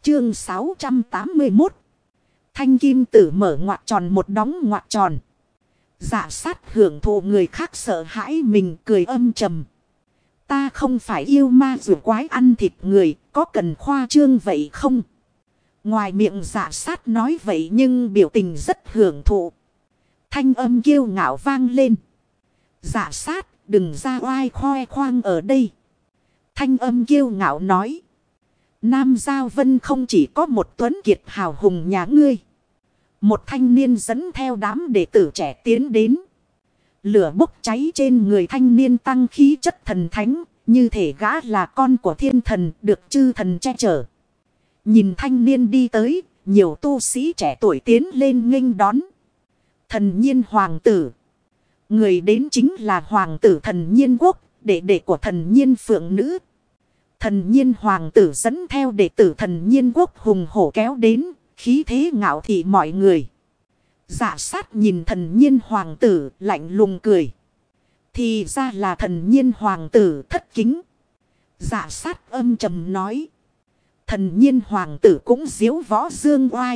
Chương 681. Thanh kim tử mở ngoặc tròn một đóng ngoặc tròn. Dạ sát hưởng thụ người khác sợ hãi mình cười âm trầm. Ta không phải yêu ma rùa quái ăn thịt người, có cần khoa trương vậy không? Ngoài miệng dạ sát nói vậy nhưng biểu tình rất hưởng thụ. Thanh âm kiêu ngạo vang lên. Dạ sát, đừng ra oai khoe khoang ở đây. Thanh âm kiêu ngạo nói. Nam Giao Vân không chỉ có một tuấn kiệt hào hùng nhà ngươi. Một thanh niên dẫn theo đám đệ tử trẻ tiến đến. Lửa bốc cháy trên người thanh niên tăng khí chất thần thánh. Như thể gã là con của thiên thần được chư thần che chở. Nhìn thanh niên đi tới. Nhiều tu sĩ trẻ tuổi tiến lên nghênh đón. Thần nhiên hoàng tử. Người đến chính là hoàng tử thần nhiên quốc. Đệ đệ của thần nhiên phượng nữ. Thần nhiên hoàng tử dẫn theo đệ tử thần nhiên quốc hùng hổ kéo đến. Khí thế ngạo thị mọi người. Dạ sát nhìn thần nhiên hoàng tử lạnh lùng cười. Thì ra là thần nhiên hoàng tử thất kính. Dạ sát âm trầm nói. Thần nhiên hoàng tử cũng diếu võ dương oai.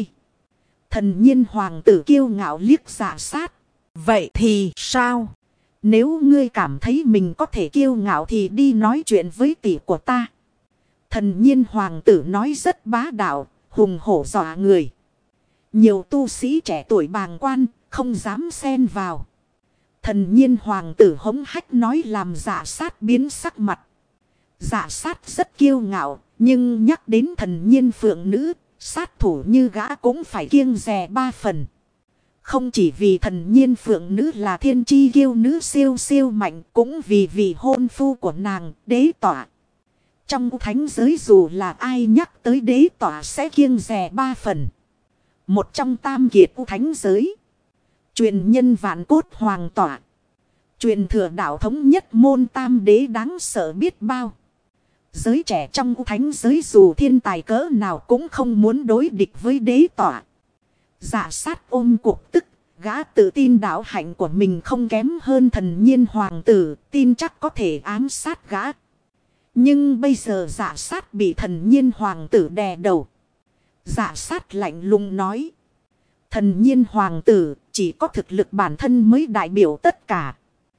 Thần nhiên hoàng tử kiêu ngạo liếc dạ sát. Vậy thì sao? Nếu ngươi cảm thấy mình có thể kiêu ngạo thì đi nói chuyện với tỷ của ta. Thần nhiên hoàng tử nói rất bá đạo, hùng hổ dọa người. Nhiều tu sĩ trẻ tuổi bàng quan, không dám xen vào. Thần nhiên hoàng tử hống hách nói làm dạ sát biến sắc mặt. Dạ sát rất kiêu ngạo, nhưng nhắc đến thần nhiên phượng nữ, sát thủ như gã cũng phải kiêng dè ba phần. Không chỉ vì thần nhiên phượng nữ là thiên chi kiêu nữ siêu siêu mạnh, cũng vì vị hôn phu của nàng, đế tỏa. Trong thánh giới dù là ai nhắc tới đế tỏa sẽ kiêng dè ba phần. Một trong tam kiệt thánh giới. Truyền nhân vạn cốt hoàng tỏa. Truyền thừa đạo thống nhất môn tam đế đáng sợ biết bao. Giới trẻ trong thánh giới dù thiên tài cỡ nào cũng không muốn đối địch với đế tỏa. Dạ sát ôm cuộc tức. Gã tự tin đạo hạnh của mình không kém hơn thần nhiên hoàng tử. Tin chắc có thể ám sát gã. Nhưng bây giờ dạ sát bị thần nhiên hoàng tử đè đầu. Dạ sát lạnh lùng nói. Thần nhiên hoàng tử chỉ có thực lực bản thân mới đại biểu tất cả.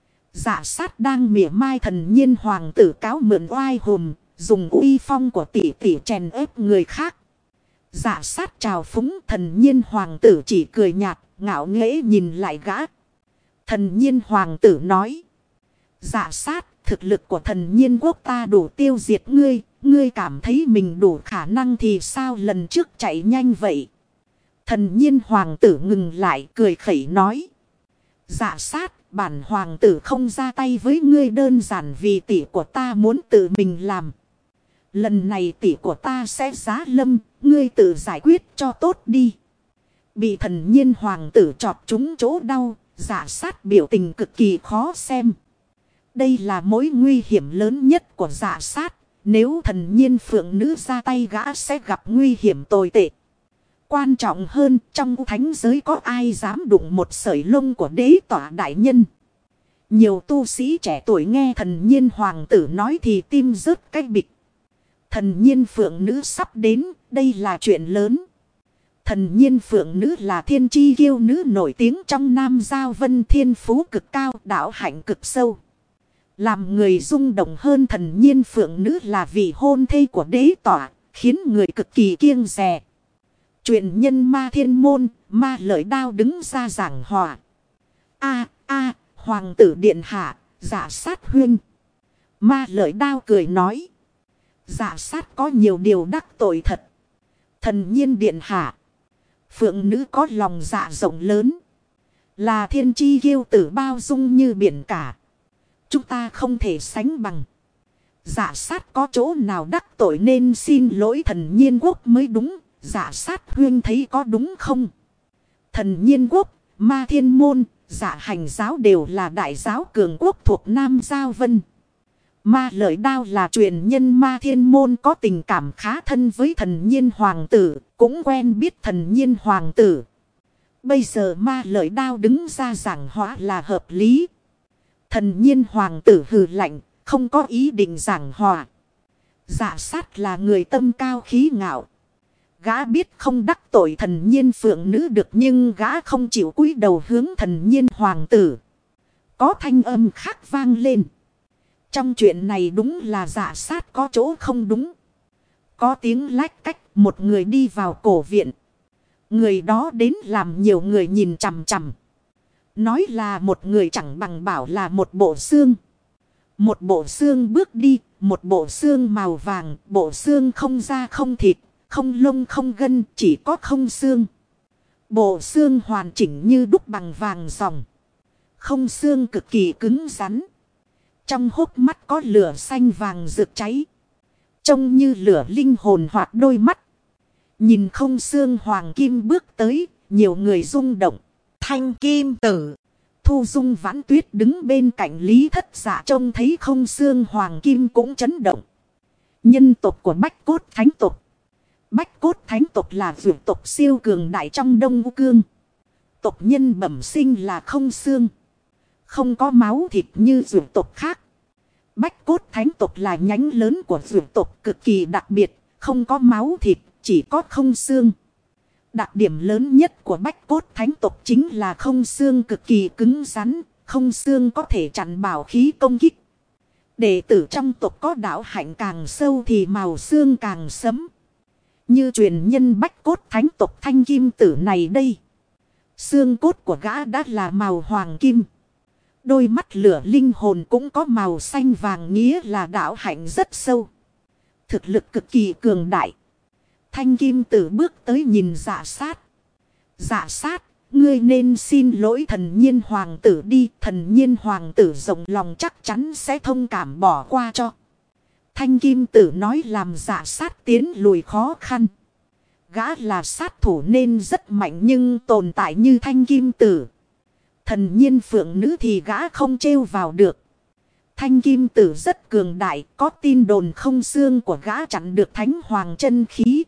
Dạ sát đang mỉa mai thần nhiên hoàng tử cáo mượn oai hùm. Dùng uy phong của tỷ tỷ chèn ép người khác. Dạ sát trào phúng thần nhiên hoàng tử chỉ cười nhạt. Ngạo nghễ nhìn lại gã. Thần nhiên hoàng tử nói. Dạ sát. Thực lực của thần nhiên quốc ta đủ tiêu diệt ngươi. Ngươi cảm thấy mình đủ khả năng thì sao lần trước chạy nhanh vậy. Thần nhiên hoàng tử ngừng lại cười khẩy nói. Dạ sát bản hoàng tử không ra tay với ngươi đơn giản vì tỷ của ta muốn tự mình làm. Lần này tỷ của ta sẽ giá lâm. Ngươi tự giải quyết cho tốt đi. Bị thần nhiên hoàng tử chọt trúng chỗ đau. Dạ sát biểu tình cực kỳ khó xem. Đây là mối nguy hiểm lớn nhất của dạ sát. Nếu thần nhiên phượng nữ ra tay gã sẽ gặp nguy hiểm tồi tệ. Quan trọng hơn trong thánh giới có ai dám đụng một sợi lông của đế tỏa đại nhân. Nhiều tu sĩ trẻ tuổi nghe thần nhiên hoàng tử nói thì tim rớt cái bịch. Thần nhiên phượng nữ sắp đến, đây là chuyện lớn. Thần nhiên phượng nữ là thiên chi kiêu nữ nổi tiếng trong Nam Giao Vân, thiên phú cực cao, đạo hạnh cực sâu. Làm người rung động hơn thần nhiên phượng nữ là vị hôn thê của đế tỏa, khiến người cực kỳ kiêng dè. Truyền nhân ma thiên môn, ma lợi đao đứng ra giảng hòa. Hoàng tử điện hạ, dạ sát huynh. Ma lợi đao cười nói. Dạ sát có nhiều điều đắc tội thật. Thần nhiên điện hạ. Phượng nữ có lòng dạ rộng lớn. Là thiên chi kiêu tử bao dung như biển cả. Chúng ta không thể sánh bằng. Dạ sát có chỗ nào đắc tội nên xin lỗi thần nhiên quốc mới đúng. Dạ sát huynh thấy có đúng không? Thần nhiên quốc, ma thiên môn, dạ hành giáo đều là đại giáo cường quốc thuộc Nam Giao Vân. Ma lợi đao là truyền nhân ma thiên môn có tình cảm khá thân với thần nhiên hoàng tử, cũng quen biết thần nhiên hoàng tử. Bây giờ ma lợi đao đứng ra giảng hóa là hợp lý. Thần nhiên hoàng tử hừ lạnh, không có ý định giảng hòa. Dạ sát là người tâm cao khí ngạo. Gã biết không đắc tội thần nhiên phượng nữ được, nhưng gã không chịu cúi đầu hướng thần nhiên hoàng tử. Có thanh âm khác vang lên. Trong chuyện này đúng là Dạ Sát có chỗ không đúng. Có tiếng lách cách, một người đi vào cổ viện. Người đó đến làm nhiều người nhìn chằm chằm. Nói là một người chẳng bằng bảo là một bộ xương. Một bộ xương bước đi, một bộ xương màu vàng, bộ xương không da không thịt, không lông không gân, chỉ có không xương. Bộ xương hoàn chỉnh như đúc bằng vàng ròng. Không xương cực kỳ cứng rắn. Trong hốc mắt có lửa xanh vàng rực cháy. Trông như lửa linh hồn hoạt đôi mắt. Nhìn không xương hoàng kim bước tới, nhiều người rung động. Thanh Kim Tử. Thu Dung Vãn Tuyết đứng bên cạnh Lý Thất Dạ trông thấy không xương hoàng kim cũng chấn động. Nhân tộc của Bách Cốt Thánh tộc. Bách Cốt Thánh tộc là vượt tộc siêu cường đại trong Đông U Cương. Tộc nhân bẩm sinh là không xương. Không có máu thịt như vượt tộc khác. Bách Cốt Thánh tộc là nhánh lớn của vượt tộc cực kỳ đặc biệt. Không có máu thịt, chỉ có không xương. Đặc điểm lớn nhất của Bách Cốt Thánh tộc chính là không xương cực kỳ cứng rắn. Không xương có thể chặn bảo khí công kích. Đệ tử trong tộc có đạo hạnh càng sâu thì màu xương càng sẫm. Như truyền nhân Bách Cốt Thánh tộc Thanh Kim Tử này đây. Xương cốt của gã đã là màu hoàng kim. Đôi mắt lửa linh hồn cũng có màu xanh vàng, nghĩa là đạo hạnh rất sâu. Thực lực cực kỳ cường đại. Thanh Kim Tử bước tới nhìn Dạ Sát. Dạ Sát, ngươi nên xin lỗi thần nhiên hoàng tử đi. Thần nhiên hoàng tử rộng lòng chắc chắn sẽ thông cảm bỏ qua cho. Thanh Kim Tử nói làm Dạ Sát tiến lùi khó khăn. Gã là sát thủ nên rất mạnh, nhưng tồn tại như Thanh Kim Tử, thần nhiên phượng nữ thì gã không trêu vào được. Thanh Kim Tử rất cường đại, có tin đồn không xương của gã chặn được Thánh Hoàng chân khí.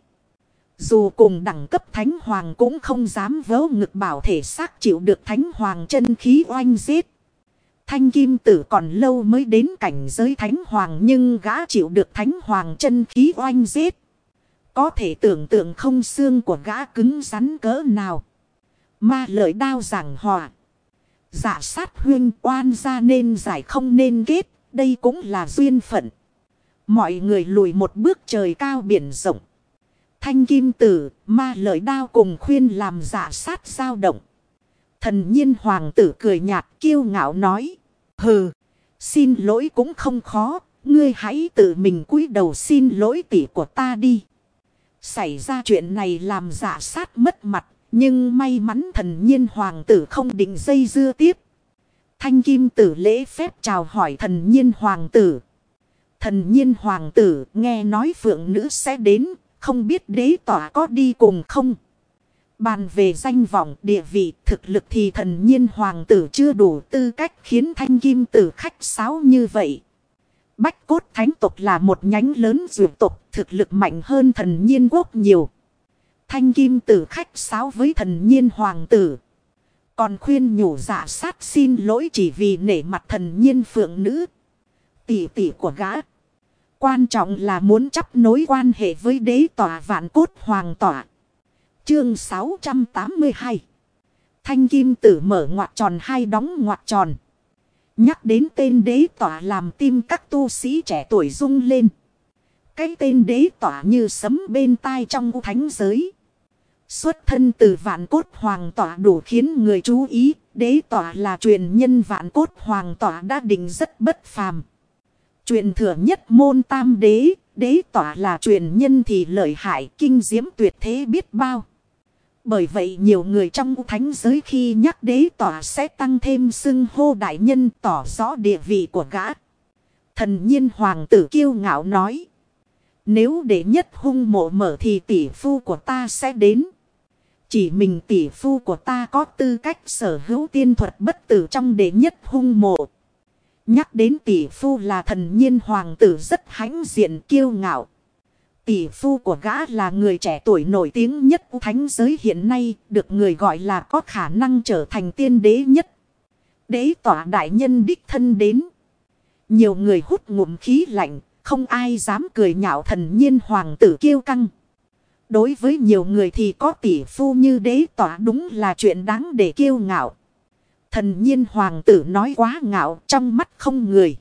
Dù cùng đẳng cấp Thánh Hoàng cũng không dám vớ ngực bảo thể xác chịu được Thánh Hoàng chân khí oanh giết. Thanh Kim Tử còn lâu mới đến cảnh giới Thánh Hoàng, nhưng gã chịu được Thánh Hoàng chân khí oanh giết. Có thể tưởng tượng không xương của gã cứng rắn cỡ nào. Ma lợi đao giảng hòa. Dạ Sát huynh, oan gia nên giải không nên kết. Đây cũng là duyên phận. Mọi người lùi một bước, trời cao biển rộng. Thanh Kim Tử, ma lợi đao cùng khuyên làm Dạ Sát dao động. Thần nhiên hoàng tử cười nhạt kiêu ngạo nói. Hừ, xin lỗi cũng không khó. Ngươi hãy tự mình cúi đầu xin lỗi tỷ của ta đi. Xảy ra chuyện này làm Dạ Sát mất mặt. Nhưng may mắn thần nhiên hoàng tử không định dây dưa tiếp. Thanh Kim Tử lễ phép chào hỏi thần nhiên hoàng tử. Thần nhiên hoàng tử nghe nói phượng nữ sẽ đến. Không biết đế tỏa có đi cùng không? Bàn về danh vọng địa vị thực lực thì thần nhiên hoàng tử chưa đủ tư cách khiến Thanh Kim Tử khách sáo như vậy. Bách Cốt Thánh tộc là một nhánh lớn dược tộc, thực lực mạnh hơn thần nhiên quốc nhiều. Thanh Kim Tử khách sáo với thần nhiên hoàng tử. Còn khuyên nhủ Dạ Sát xin lỗi chỉ vì nể mặt thần nhiên phượng nữ, tỷ tỷ của gã. Quan trọng là muốn chấp nối quan hệ với đế tỏa Vạn Cốt Hoàng tỏa. Chương 682. Thanh Kim Tử mở ngoặc tròn hai đóng ngoặc tròn. Nhắc đến tên đế tỏa làm tim các tu sĩ trẻ tuổi rung lên. Cái tên đế tỏa như sấm bên tai trong thánh giới. Xuất thân từ Vạn Cốt Hoàng tỏa đủ khiến người chú ý. Đế tỏa là truyền nhân Vạn Cốt Hoàng tỏa đã định rất bất phàm. Truyền thừa nhất môn tam đế, đế tỏa là truyền nhân thì lợi hại kinh diễm tuyệt thế biết bao. Bởi vậy nhiều người trong thánh giới khi nhắc đế tỏa sẽ tăng thêm xưng hô đại nhân, tỏ rõ địa vị của gã. Thần nhiên hoàng tử kiêu ngạo nói. Nếu đệ nhất hung mộ mở thì tỷ phu của ta sẽ đến. Chỉ mình tỷ phu của ta có tư cách sở hữu tiên thuật bất tử trong đệ nhất hung mộ. Nhắc đến tỷ phu là thần nhiên hoàng tử rất hãnh diện kiêu ngạo. Tỷ phu của gã là người trẻ tuổi nổi tiếng nhất thánh giới hiện nay, được người gọi là có khả năng trở thành tiên đế nhất. Đế tỏa đại nhân đích thân đến. Nhiều người hút ngụm khí lạnh, không ai dám cười nhạo thần nhiên hoàng tử kiêu căng. Đối với nhiều người thì có tỷ phu như đế tỏa đúng là chuyện đáng để kiêu ngạo. Thần nhiên hoàng tử nói quá ngạo, trong mắt không người.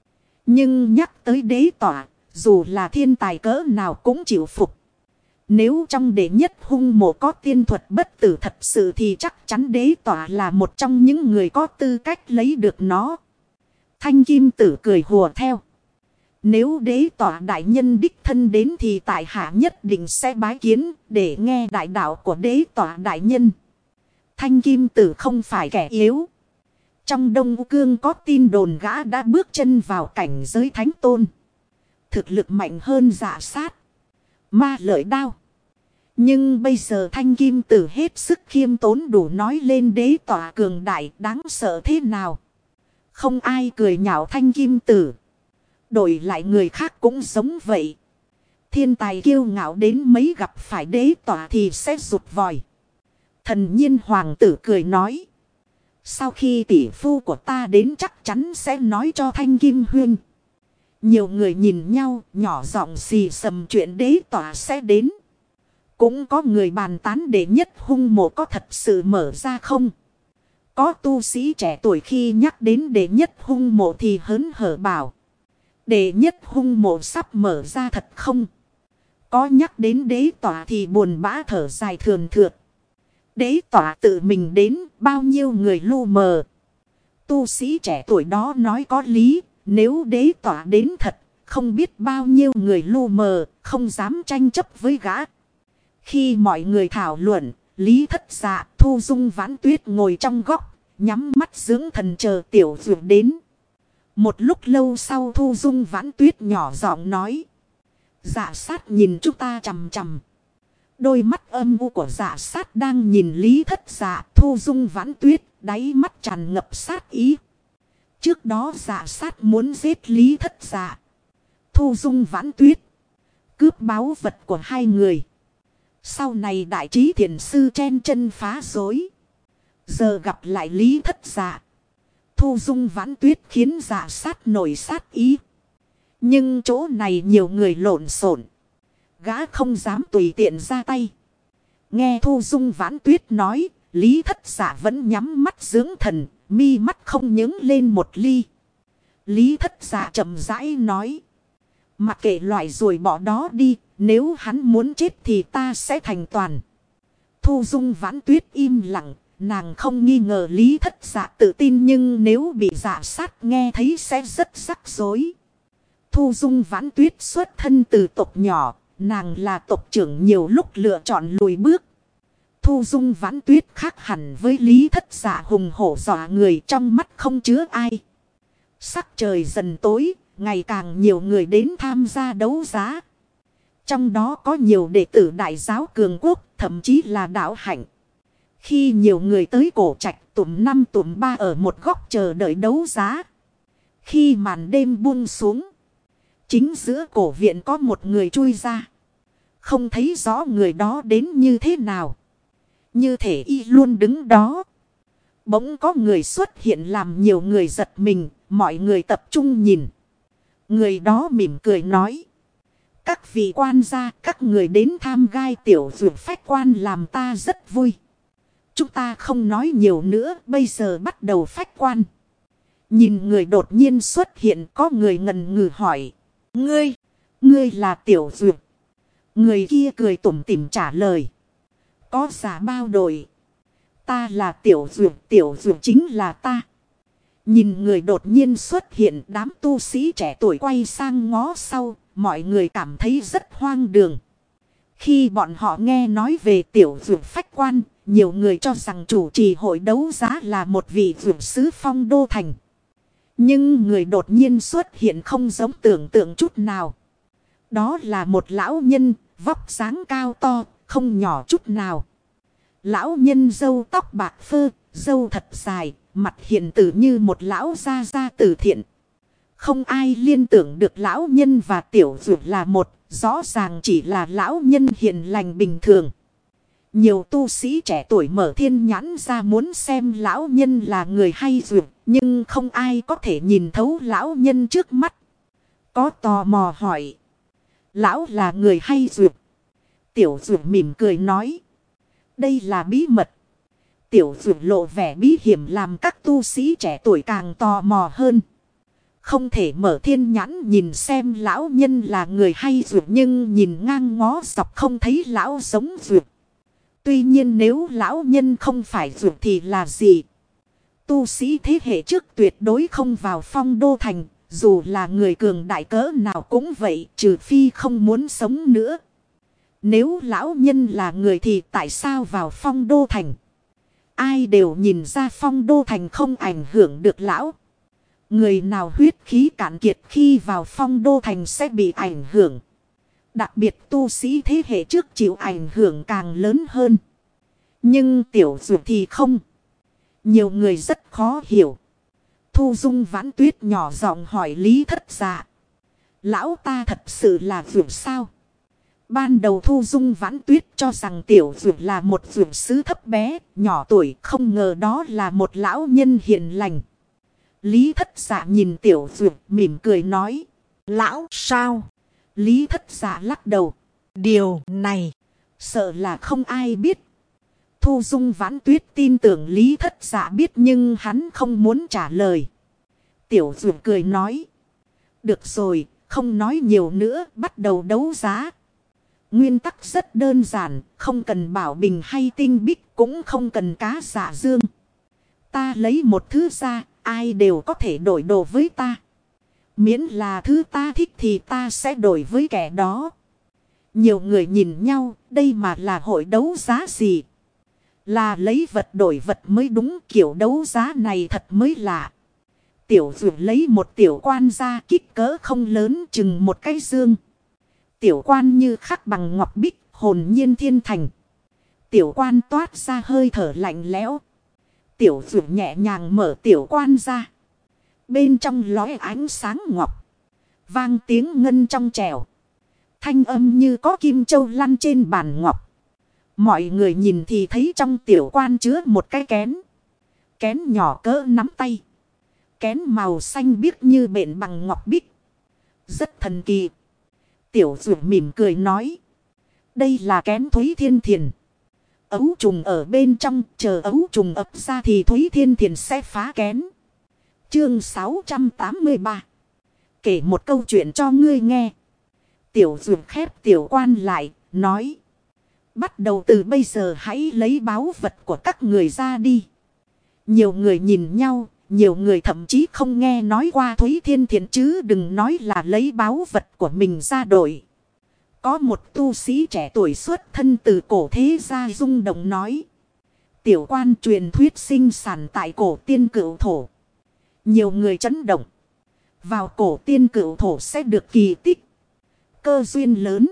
Nhưng nhắc tới đế tỏa, dù là thiên tài cỡ nào cũng chịu phục. Nếu trong đệ nhất hung mộ có tiên thuật bất tử thật sự thì chắc chắn đế tỏa là một trong những người có tư cách lấy được nó. Thanh kim tử cười hùa theo. Nếu đế tỏa đại nhân đích thân đến thì tại hạ nhất định sẽ bái kiến để nghe đại đạo của đế tỏa đại nhân. Thanh kim tử không phải kẻ yếu. Trong Đông Cương có tin đồn gã đã bước chân vào cảnh giới thánh tôn. Thực lực mạnh hơn Dạ Sát, Ma Lợi Đao. Nhưng bây giờ thanh kim tử hết sức khiêm tốn đủ nói lên đế tỏa cường đại đáng sợ thế nào. Không ai cười nhạo thanh kim tử. Đổi lại người khác cũng giống vậy. Thiên tài kiêu ngạo đến mấy gặp phải đế tỏa thì sẽ rụt vòi. Thần nhiên hoàng tử cười nói. Sau khi tỷ phu của ta đến chắc chắn sẽ nói cho thanh kim huyên. Nhiều người nhìn nhau nhỏ giọng xì xầm chuyện đế tỏa sẽ đến. Cũng có người bàn tán đệ nhất hung mộ có thật sự mở ra không? Có tu sĩ trẻ tuổi khi nhắc đến đệ nhất hung mộ thì hớn hở bảo. Đệ nhất hung mộ sắp mở ra thật không? Có nhắc đến đế tỏa thì buồn bã thở dài thườn thượt. Đế tỏa tự mình đến bao nhiêu người lu mờ. Tu sĩ trẻ tuổi đó nói có lý. Nếu đế tỏa đến thật không biết bao nhiêu người lu mờ không dám tranh chấp với gã. Khi mọi người thảo luận, Lý Thất Dạ, Thu Dung Vãn Tuyết ngồi trong góc, nhắm mắt dưỡng thần chờ Tiểu Dược đến. Một lúc lâu sau Thu Dung Vãn Tuyết nhỏ giọng nói. Dạ Sát nhìn chúng ta chằm chằm. Đôi mắt âm u của Dạ Sát đang nhìn Lý Thất Dạ, Thu Dung Vãn Tuyết, đáy mắt tràn ngập sát ý. Trước đó Dạ Sát muốn giết Lý Thất Dạ, Thu Dung Vãn Tuyết, cướp báu vật của hai người. Sau này đại trí thiền sư chen chân phá rối. Giờ gặp lại Lý Thất Dạ, Thu Dung Vãn Tuyết khiến Dạ Sát nổi sát ý. Nhưng chỗ này nhiều người lộn xộn, gã không dám tùy tiện ra tay. Nghe Thu Dung Vãn Tuyết nói, Lý Thất Dạ vẫn nhắm mắt dưỡng thần, mi mắt không nhướng lên một ly. Lý Thất Dạ chậm rãi nói. Mặc kệ loại rồi bỏ đó đi, nếu hắn muốn chết thì ta sẽ thành toàn. Thu Dung Vãn Tuyết im lặng, nàng không nghi ngờ Lý Thất Dạ tự tin nhưng nếu bị Dạ Sát nghe thấy sẽ rất rắc rối. Thu Dung Vãn Tuyết xuất thân từ tộc nhỏ, nàng là tộc trưởng nhiều lúc lựa chọn lùi bước. Thu Dung Vãn Tuyết khác hẳn với Lý Thất Dạ hùng hổ dọa người trong mắt không chứa ai. Sắc trời dần tối, ngày càng nhiều người đến tham gia đấu giá. Trong đó có nhiều đệ tử Đại giáo Cường Quốc, thậm chí là đạo hạnh. Khi nhiều người tới cổ trạch tụm năm tụm ba ở một góc chờ đợi đấu giá. Khi màn đêm buông xuống, chính giữa cổ viện có một người chui ra. Không thấy rõ người đó đến như thế nào. Như thể y luôn đứng đó. Bỗng có người xuất hiện làm nhiều người giật mình, mọi người tập trung nhìn. Người đó mỉm cười nói. Các vị quan gia, các người đến tham gai tiểu dược phách quan làm ta rất vui. Chúng ta không nói nhiều nữa, bây giờ bắt đầu phách quan. Nhìn người đột nhiên xuất hiện, có người ngần ngừ hỏi. Ngươi là tiểu dược. Người kia cười tủm tỉm trả lời. Có giả bao đổi. Ta là tiểu dược chính là ta. Nhìn người đột nhiên xuất hiện, đám tu sĩ trẻ tuổi quay sang ngó sau, mọi người cảm thấy rất hoang đường. Khi bọn họ nghe nói về tiểu dược phách quan, nhiều người cho rằng chủ trì hội đấu giá là một vị dược sứ Phong Đô Thành. Nhưng người đột nhiên xuất hiện không giống tưởng tượng chút nào. Đó là một lão nhân, vóc dáng cao to, không nhỏ chút nào. Lão nhân râu tóc bạc phơ, râu thật dài, mặt hiền tử như một lão gia từ thiện. Không ai liên tưởng được lão nhân và tiểu dược là một, rõ ràng chỉ là lão nhân hiền lành bình thường. Nhiều tu sĩ trẻ tuổi mở thiên nhãn ra muốn xem lão nhân là người hay dược, nhưng không ai có thể nhìn thấu lão nhân trước mắt. Có tò mò hỏi. Lão là người hay dược? Tiểu Dụ mỉm cười nói. Đây là bí mật. Tiểu Dụ lộ vẻ bí hiểm làm các tu sĩ trẻ tuổi càng tò mò hơn. Không thể mở thiên nhãn nhìn xem lão nhân là người hay Dụ, nhưng nhìn ngang ngó dọc không thấy lão giống Dụ. Tuy nhiên nếu lão nhân không phải Dụ thì là gì? Tu sĩ thế hệ trước tuyệt đối không vào Phong Đô Thành. Dù là người cường đại cỡ nào cũng vậy, trừ phi không muốn sống nữa. Nếu lão nhân là người thì tại sao vào Phong Đô Thành? Ai đều nhìn ra Phong Đô Thành không ảnh hưởng được lão. Người nào huyết khí cạn kiệt khi vào Phong Đô Thành sẽ bị ảnh hưởng. Đặc biệt tu sĩ thế hệ trước chịu ảnh hưởng càng lớn hơn. Nhưng Tiểu Dụ thì không. Nhiều người rất khó hiểu. Thu Dung Vãn Tuyết nhỏ giọng hỏi Lý Thất Dạ. Lão ta thật sự là Dụ sao? Ban đầu Thu Dung Vãn Tuyết cho rằng Tiểu Dụ là một Dụ sứ thấp bé, nhỏ tuổi, không ngờ đó là một lão nhân hiền lành. Lý Thất Dạ nhìn Tiểu Dụ mỉm cười nói. Lão sao? Lý Thất Dạ lắc đầu. Điều này sợ là không ai biết. Thu Dung Vãn Tuyết tin tưởng Lý Thất Dạ biết nhưng hắn không muốn trả lời. Tiểu Dụ cười nói. Được rồi, không nói nhiều nữa, bắt đầu đấu giá. Nguyên tắc rất đơn giản, không cần bảo bình hay tinh bích, cũng không cần cá dạ dương. Ta lấy một thứ ra, ai đều có thể đổi đồ với ta. Miễn là thứ ta thích thì ta sẽ đổi với kẻ đó. Nhiều người nhìn nhau, đây mà là hội đấu giá gì? Là lấy vật đổi vật mới đúng, kiểu đấu giá này thật mới lạ. Tiểu Dụ lấy một tiểu quan ra, kích cỡ không lớn, chừng một cái dương. Tiểu quan như khắc bằng ngọc bích, hồn nhiên thiên thành. Tiểu quan toát ra hơi thở lạnh lẽo. Tiểu Dụ nhẹ nhàng mở tiểu quan ra. Bên trong lóe ánh sáng ngọc. Vang tiếng ngân trong trẻo. Thanh âm như có kim châu lăn trên bàn ngọc. Mọi người nhìn thì thấy trong tiểu quan chứa một cái kén. Kén nhỏ cỡ nắm tay. Kén màu xanh biếc như bện bằng ngọc bích. Rất thần kỳ. Tiểu Dụ mỉm cười nói. Đây là kén Thúy Thiên Thiền. Ấu trùng ở bên trong, chờ ấu trùng ấp ra thì Thúy Thiên Thiền sẽ phá kén. Chương 683. Kể một câu chuyện cho ngươi nghe. Tiểu Dụ khép tiểu quan lại, nói. Bắt đầu từ bây giờ hãy lấy báu vật của các người ra đi. Nhiều người nhìn nhau, nhiều người thậm chí không nghe nói qua Thúy Thiên Thiền chứ đừng nói là lấy báu vật của mình ra đổi. Có một tu sĩ trẻ tuổi xuất thân từ cổ thế gia rung động nói. Tiểu quan truyền thuyết sinh sản tại cổ tiên cửu thổ. Nhiều người chấn động. Vào cổ tiên cửu thổ sẽ được kỳ tích. Cơ duyên lớn.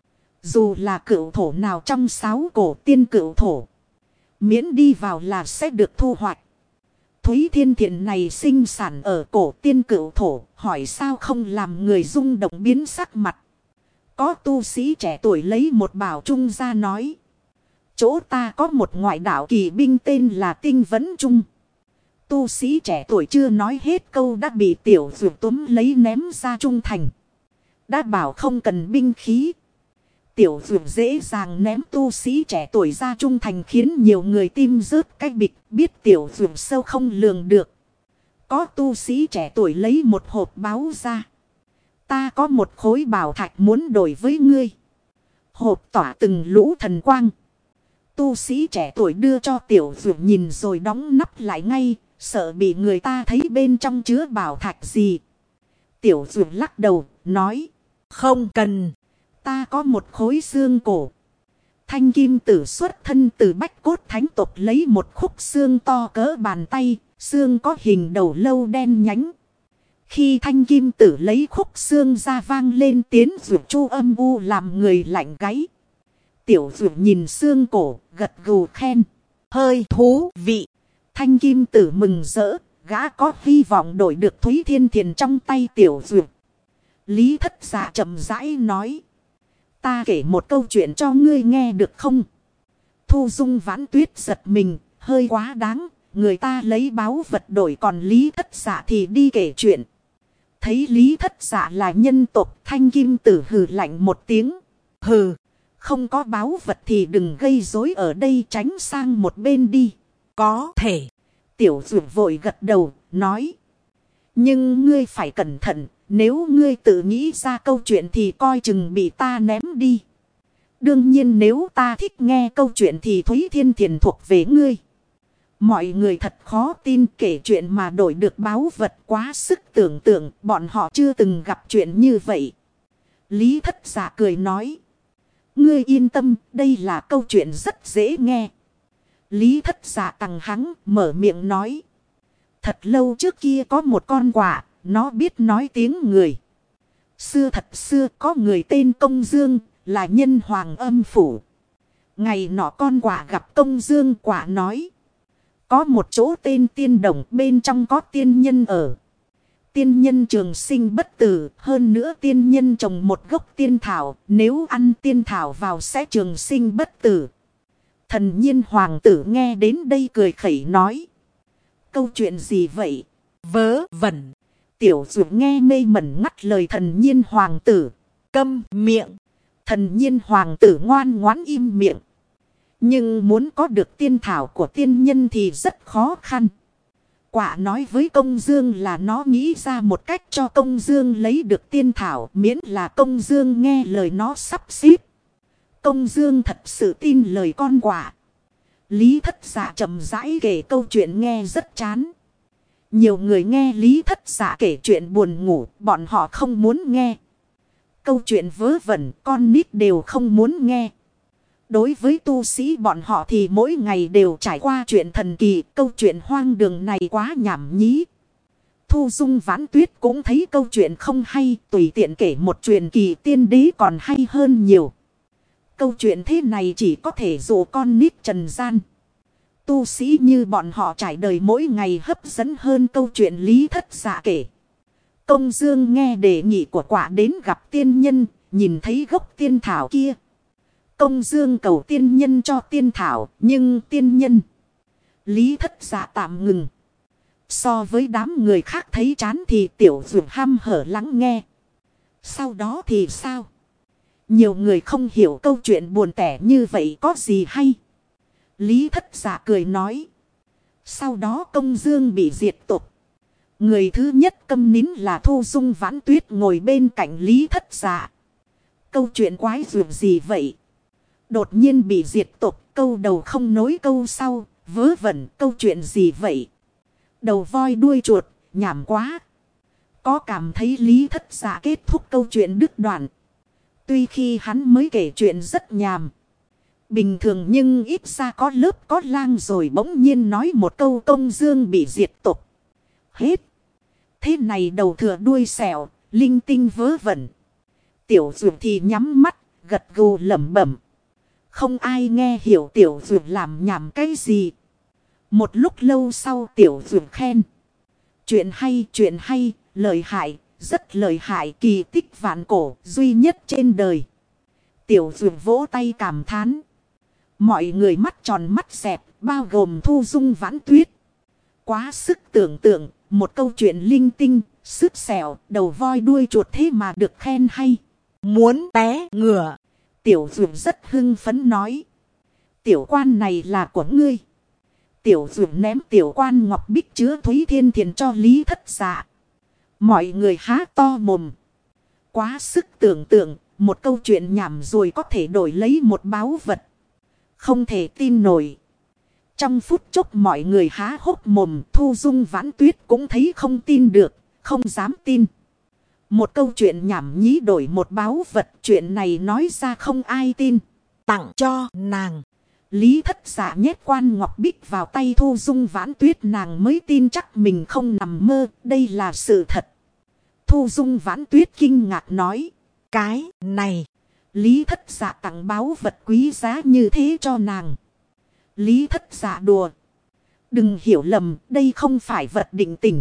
Dù là cửu thổ nào trong 6 cổ tiên cửu thổ. Miễn đi vào là sẽ được thu hoạch. Thúy Thiên Thiện này sinh sản ở cổ tiên cửu thổ. Hỏi sao không làm người rung động biến sắc mặt. Có tu sĩ trẻ tuổi lấy một bảo trung ra nói. Chỗ ta có một ngoại đạo kỳ binh tên là Tinh Vấn Trung. Tu sĩ trẻ tuổi chưa nói hết câu đã bị Tiểu Dụ túm lấy ném ra trung thành. Đã bảo không cần binh khí. Tiểu Dụ dễ dàng ném tu sĩ trẻ tuổi ra trung thành khiến nhiều người tim rớt cái bịch, biết Tiểu Dụ sâu không lường được. Có tu sĩ trẻ tuổi lấy một hộp báu ra. Ta có một khối bảo thạch muốn đổi với ngươi. Hộp tỏa từng lũ thần quang. Tu sĩ trẻ tuổi đưa cho Tiểu Dụ nhìn rồi đóng nắp lại ngay, sợ bị người ta thấy bên trong chứa bảo thạch gì. Tiểu Dụ lắc đầu, nói. Không cần. Ta có một khối xương cổ. Thanh Kim Tử xuất thân từ Bách Cốt Thánh tộc lấy một khúc xương to cỡ bàn tay, xương có hình đầu lâu đen nhánh. Khi Thanh Kim Tử lấy khúc xương ra vang lên tiếng Dụ chu âm u làm người lạnh gáy. Tiểu Dụ nhìn xương cổ, gật gù khen. Hơi thú vị. Thanh Kim Tử mừng rỡ, gã có hy vọng đổi được Thúy Thiên Thiền trong tay Tiểu Dụ. Lý Thất Dạ chậm rãi nói. Ta kể một câu chuyện cho ngươi nghe được không? Thu Dung Vãn Tuyết giật mình, hơi quá đáng. Người ta lấy báu vật đổi còn Lý Thất Dạ thì đi kể chuyện. Thấy Lý Thất Dạ là nhân tộc, Thanh Kim Tử hừ lạnh một tiếng. Hừ, Không có báu vật thì đừng gây rối ở đây, tránh sang một bên đi. Có thể. Tiểu Dụ vội gật đầu, nói. Nhưng ngươi phải cẩn thận, nếu ngươi tự nghĩ ra câu chuyện thì coi chừng bị ta ném đi. Đương nhiên nếu ta thích nghe câu chuyện thì Thúy Thiên Thiền thuộc về ngươi. Mọi người thật khó tin, kể chuyện mà đổi được báu vật quá sức tưởng tượng, bọn họ chưa từng gặp chuyện như vậy. Lý Thất Dạ cười nói. Ngươi yên tâm, đây là câu chuyện rất dễ nghe. Lý Thất Dạ tằng hắng mở miệng nói. Thật lâu trước kia có một con quạ, nó biết nói tiếng người. Xưa thật xưa có người tên Công Dương, là nhân hoàng âm phủ. Ngày nọ con quạ gặp Công Dương, quạ nói. Có một chỗ tên Tiên Đồng, bên trong có tiên nhân ở. Tiên nhân trường sinh bất tử, hơn nữa tiên nhân trồng một gốc tiên thảo, nếu ăn tiên thảo vào sẽ trường sinh bất tử. Thần nhiên hoàng tử nghe đến đây cười khẩy nói. Câu chuyện gì vậy? Vớ vẩn. Tiểu Dụ nghe mê mẩn ngắt lời thần nhiên hoàng tử. Câm miệng. Thần nhiên hoàng tử ngoan ngoãn im miệng. Nhưng muốn có được tiên thảo của tiên nhân thì rất khó khăn. Quạ nói với Công Dương là nó nghĩ ra một cách cho Công Dương lấy được tiên thảo, miễn là Công Dương nghe lời nó sắp xếp. Công Dương thật sự tin lời con quạ. Lý Thất Dạ chậm rãi kể câu chuyện nghe rất chán. Nhiều người nghe Lý Thất Dạ kể chuyện buồn ngủ, bọn họ không muốn nghe. Câu chuyện vớ vẩn, con nít đều không muốn nghe. Đối với tu sĩ bọn họ thì mỗi ngày đều trải qua chuyện thần kỳ, câu chuyện hoang đường này quá nhảm nhí. Thu Dung Vãn Tuyết cũng thấy câu chuyện không hay, tùy tiện kể một truyền kỳ tiên đế còn hay hơn nhiều. Câu chuyện thế này chỉ có thể dụ con nít trần gian. Tu sĩ như bọn họ trải đời mỗi ngày hấp dẫn hơn câu chuyện Lý Thất Dạ kể. Công Dương nghe đề nghị của quạ đến gặp tiên nhân, nhìn thấy gốc tiên thảo kia. Công Dương cầu tiên nhân cho tiên thảo, nhưng tiên nhân Lý Thất Dạ tạm ngừng. So với đám người khác thấy chán thì Tiểu Dụ ham hở lắng nghe. Sau đó thì sao? Nhiều người không hiểu câu chuyện buồn tẻ như vậy có gì hay. Lý Thất Dạ cười nói. Sau đó Công Dương bị diệt tộc. Người thứ nhất câm nín là Thu Dung Vãn Tuyết ngồi bên cạnh Lý Thất Dạ. Câu chuyện quái dường gì vậy? Đột nhiên bị diệt tộc, câu đầu không nối câu sau, vớ vẩn câu chuyện gì vậy? Đầu voi đuôi chuột, nhảm quá. Có cảm thấy Lý Thất Dạ kết thúc câu chuyện đứt đoạn. Tuy khi hắn mới kể chuyện rất nhàm. Bình thường nhưng ít ra có lớp có lang rồi bỗng nhiên nói một câu Công Dương bị diệt tộc. Hết. Thế này đầu thừa đuôi sẹo, linh tinh vớ vẩn. Tiểu Dụ thì nhắm mắt, gật gù lẩm bẩm. Không ai nghe hiểu Tiểu Dụ làm nhảm cái gì. Một lúc lâu sau Tiểu Dụ khen. Chuyện hay, lợi hại, rất lợi hại, kỳ tích vạn cổ, duy nhất trên đời. Tiểu Dụ vỗ tay cảm thán. Mọi người mắt tròn mắt xẹp, bao gồm Thu Dung Vãn Tuyết. Quá sức tưởng tượng, một câu chuyện linh tinh, sứt sẹo, đầu voi đuôi chuột thế mà được khen hay. Muốn té ngửa. Tiểu Dụ rất hưng phấn nói. Tiểu quan này là của ngươi. Tiểu Dụ ném tiểu quan ngọc bích chứa Thúy Thiên Thiền cho Lý Thất Dạ. Mọi người há to mồm. Quá sức tưởng tượng, một câu chuyện nhảm rồi có thể đổi lấy một báu vật. Không thể tin nổi. Trong phút chốc mọi người há hốc mồm, Thu Dung Vãn Tuyết cũng thấy không tin được, không dám tin. Một câu chuyện nhảm nhí đổi một báu vật, chuyện này nói ra không ai tin. Tặng cho nàng. Lý Thất Dạ nhét quan ngọc bích vào tay Thu Dung Vãn Tuyết, nàng mới tin chắc mình không nằm mơ, đây là sự thật. Thu Dung Vãn Tuyết kinh ngạc nói. Cái này. Lý Thất Dạ tặng báu vật quý giá như thế cho nàng. Lý Thất Dạ đùa. Đừng hiểu lầm, đây không phải vật định tình.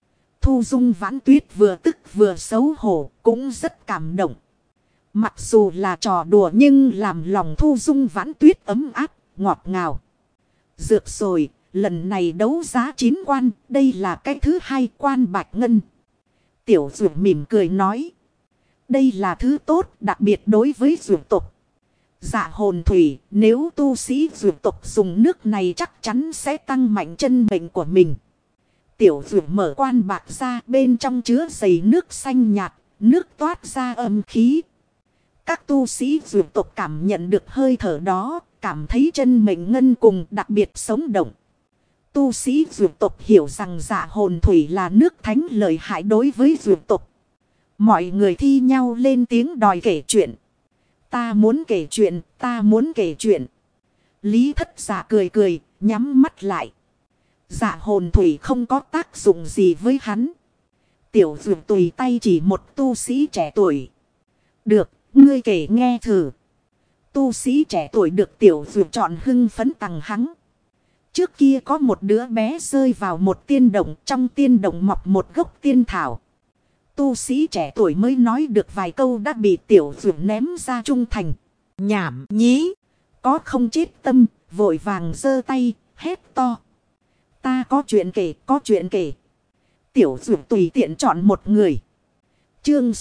Thu Dung Vãn Tuyết vừa tức vừa xấu hổ, cũng rất cảm động. Mặc dù là trò đùa nhưng làm lòng Thu Dung Vãn Tuyết ấm áp, ngọt ngào. Dược rồi, lần này đấu giá 9 quan, đây là cái thứ 2 quan bạch ngân. Tiểu Dụ mỉm cười nói. Đây là thứ tốt, đặc biệt đối với dược tộc. Dạ hồn thủy, nếu tu sĩ dược tộc dùng nước này chắc chắn sẽ tăng mạnh chân mệnh của mình. Tiểu dược mở quan bạc ra, bên trong chứa đầy nước xanh nhạt, nước toát ra âm khí. Các tu sĩ dược tộc cảm nhận được hơi thở đó, cảm thấy chân mệnh ngân cùng đặc biệt sống động. Tu sĩ dược tộc hiểu rằng dạ hồn thủy là nước thánh lợi hại đối với dược tộc. Mọi người thi nhau lên tiếng đòi kể chuyện. Ta muốn kể chuyện, ta muốn kể chuyện. Lý Thất Dạ cười cười, nhắm mắt lại. Dạ hồn thủy không có tác dụng gì với hắn. Tiểu dược tùy tay chỉ một tu sĩ trẻ tuổi. Được, ngươi kể nghe thử. Tu sĩ trẻ tuổi được tiểu dược chọn hưng phấn tặng hắn. Trước kia có một đứa bé rơi vào một tiên động, trong tiên động mọc một gốc tiên thảo. Tu sĩ trẻ tuổi mới nói được vài câu đã bị tiểu dược ném ra trung thành. Nhảm nhí. Có không chết tâm, vội vàng giơ tay, hét to. Ta có chuyện kể, có chuyện kể. Tiểu dược tùy tiện chọn một người. Chương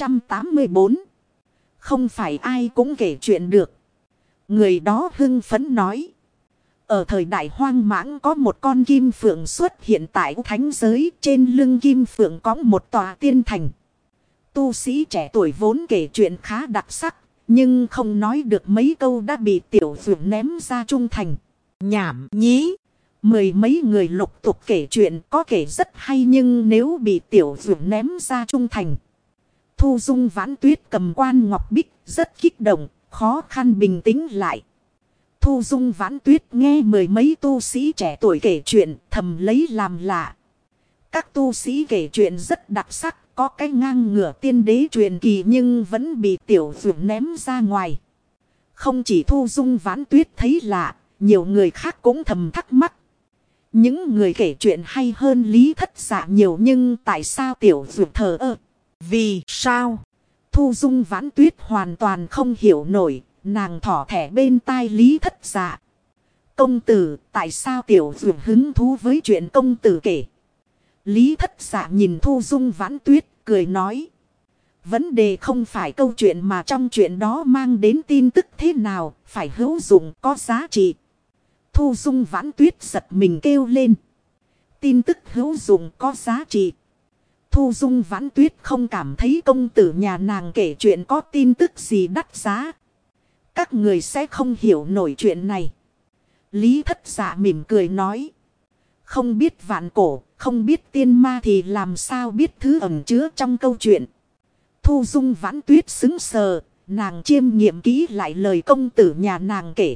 684. Không phải ai cũng kể chuyện được. Người đó hưng phấn nói. Ở thời đại hoang mãng có một con kim phượng xuất hiện tại thánh giới. Trên lưng kim phượng có một tòa tiên thành. Tu sĩ trẻ tuổi vốn kể chuyện khá đặc sắc. Nhưng không nói được mấy câu đã bị tiểu dược ném ra trung thành. Nhảm nhí. Mười mấy người lục tục kể chuyện có kể rất hay nhưng nếu bị tiểu dược ném ra trung thành. Thu Dung Vãn Tuyết cầm quan ngọc bích rất kích động, khó khăn bình tĩnh lại. Thu Dung Vãn Tuyết nghe mười mấy tu sĩ trẻ tuổi kể chuyện thầm lấy làm lạ. Các tu sĩ kể chuyện rất đặc sắc, có cái ngang ngửa tiên đế truyền kỳ nhưng vẫn bị tiểu dược ném ra ngoài. Không chỉ Thu Dung Vãn Tuyết thấy lạ, nhiều người khác cũng thầm thắc mắc. Những người kể chuyện hay hơn Lý Thất Dạ nhiều nhưng tại sao tiểu dược thờ ơ? Vì sao? Thu Dung Vãn Tuyết hoàn toàn không hiểu nổi, nàng thỏ thẻ bên tai Lý Thất Dạ. Công tử, tại sao tiểu dược hứng thú với chuyện công tử kể? Lý Thất Dạ nhìn Thu Dung Vãn Tuyết, cười nói. Vấn đề không phải câu chuyện mà trong chuyện đó mang đến tin tức thế nào, phải hữu dụng, có giá trị. Thu Dung Vãn Tuyết giật mình kêu lên. Tin tức hữu dụng có giá trị. Thu Dung Vãn Tuyết không cảm thấy công tử nhà nàng kể chuyện có tin tức gì đắt giá. Các người sẽ không hiểu nổi chuyện này. Lý Thất Dạ mỉm cười nói. Không biết vạn cổ, không biết tiên ma thì làm sao biết thứ ẩn chứa trong câu chuyện. Thu Dung Vãn Tuyết sững sờ, nàng chiêm nghiệm kỹ lại lời công tử nhà nàng kể.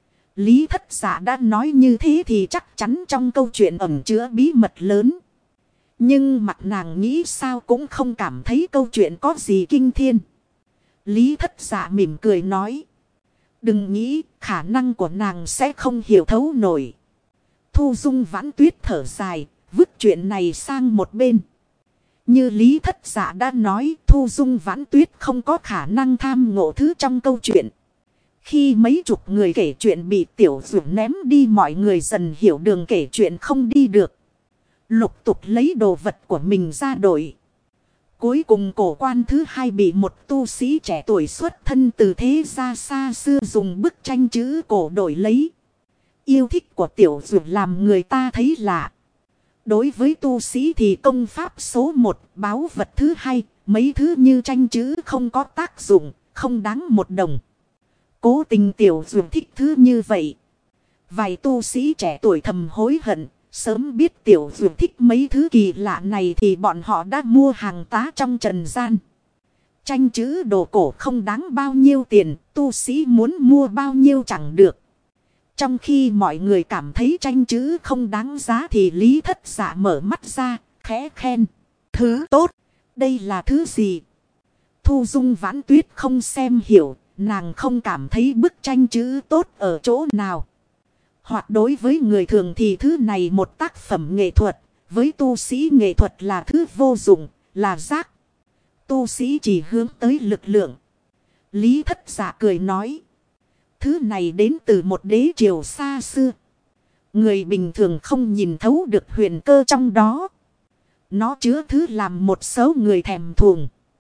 Lý Thất Dạ đã nói như thế thì chắc chắn trong câu chuyện ẩn chứa bí mật lớn. Nhưng mặt nàng nghĩ sao cũng không cảm thấy câu chuyện có gì kinh thiên. Lý Thất Dạ mỉm cười nói. Đừng nghĩ khả năng của nàng sẽ không hiểu thấu nổi. Thu Dung Vãn Tuyết thở dài, vứt chuyện này sang một bên. Như Lý Thất Dạ đã nói, Thu Dung Vãn Tuyết không có khả năng tham ngộ thứ trong câu chuyện. Khi mấy chục người kể chuyện bị tiểu dược ném đi, mọi người dần hiểu đường kể chuyện không đi được. Lục tục lấy đồ vật của mình ra đổi. Cuối cùng cổ quan thứ hai bị một tu sĩ trẻ tuổi xuất thân từ thế gia xa xưa dùng bức tranh chữ cổ đổi lấy. Yêu thích của tiểu dược làm người ta thấy lạ. Đối với tu sĩ thì công pháp số 1, báu vật thứ hai, mấy thứ như tranh chữ không có tác dụng, không đáng một đồng. Cố tình tiểu dược thích thứ như vậy. Vài tu sĩ trẻ tuổi thầm hối hận. Sớm biết tiểu dược thích mấy thứ kỳ lạ này thì bọn họ đã mua hàng tá trong trần gian. Tranh chữ đồ cổ không đáng bao nhiêu tiền, tu sĩ muốn mua bao nhiêu chẳng được. Trong khi mọi người cảm thấy tranh chữ không đáng giá thì Lý Thất Dạ mở mắt ra, khẽ khen. Thứ tốt, đây là thứ gì? Thu Dung Vãn Tuyết không xem hiểu, nàng không cảm thấy bức tranh chữ tốt ở chỗ nào. Hoặc đối với người thường thì thứ này một tác phẩm nghệ thuật, với tu sĩ nghệ thuật là thứ vô dụng, là rác. Tu sĩ chỉ hướng tới lực lượng. Lý Thất Dạ cười nói. Thứ này đến từ một đế triều xa xưa. Người bình thường không nhìn thấu được huyền cơ trong đó. Nó chứa thứ làm một số người thèm thuồng.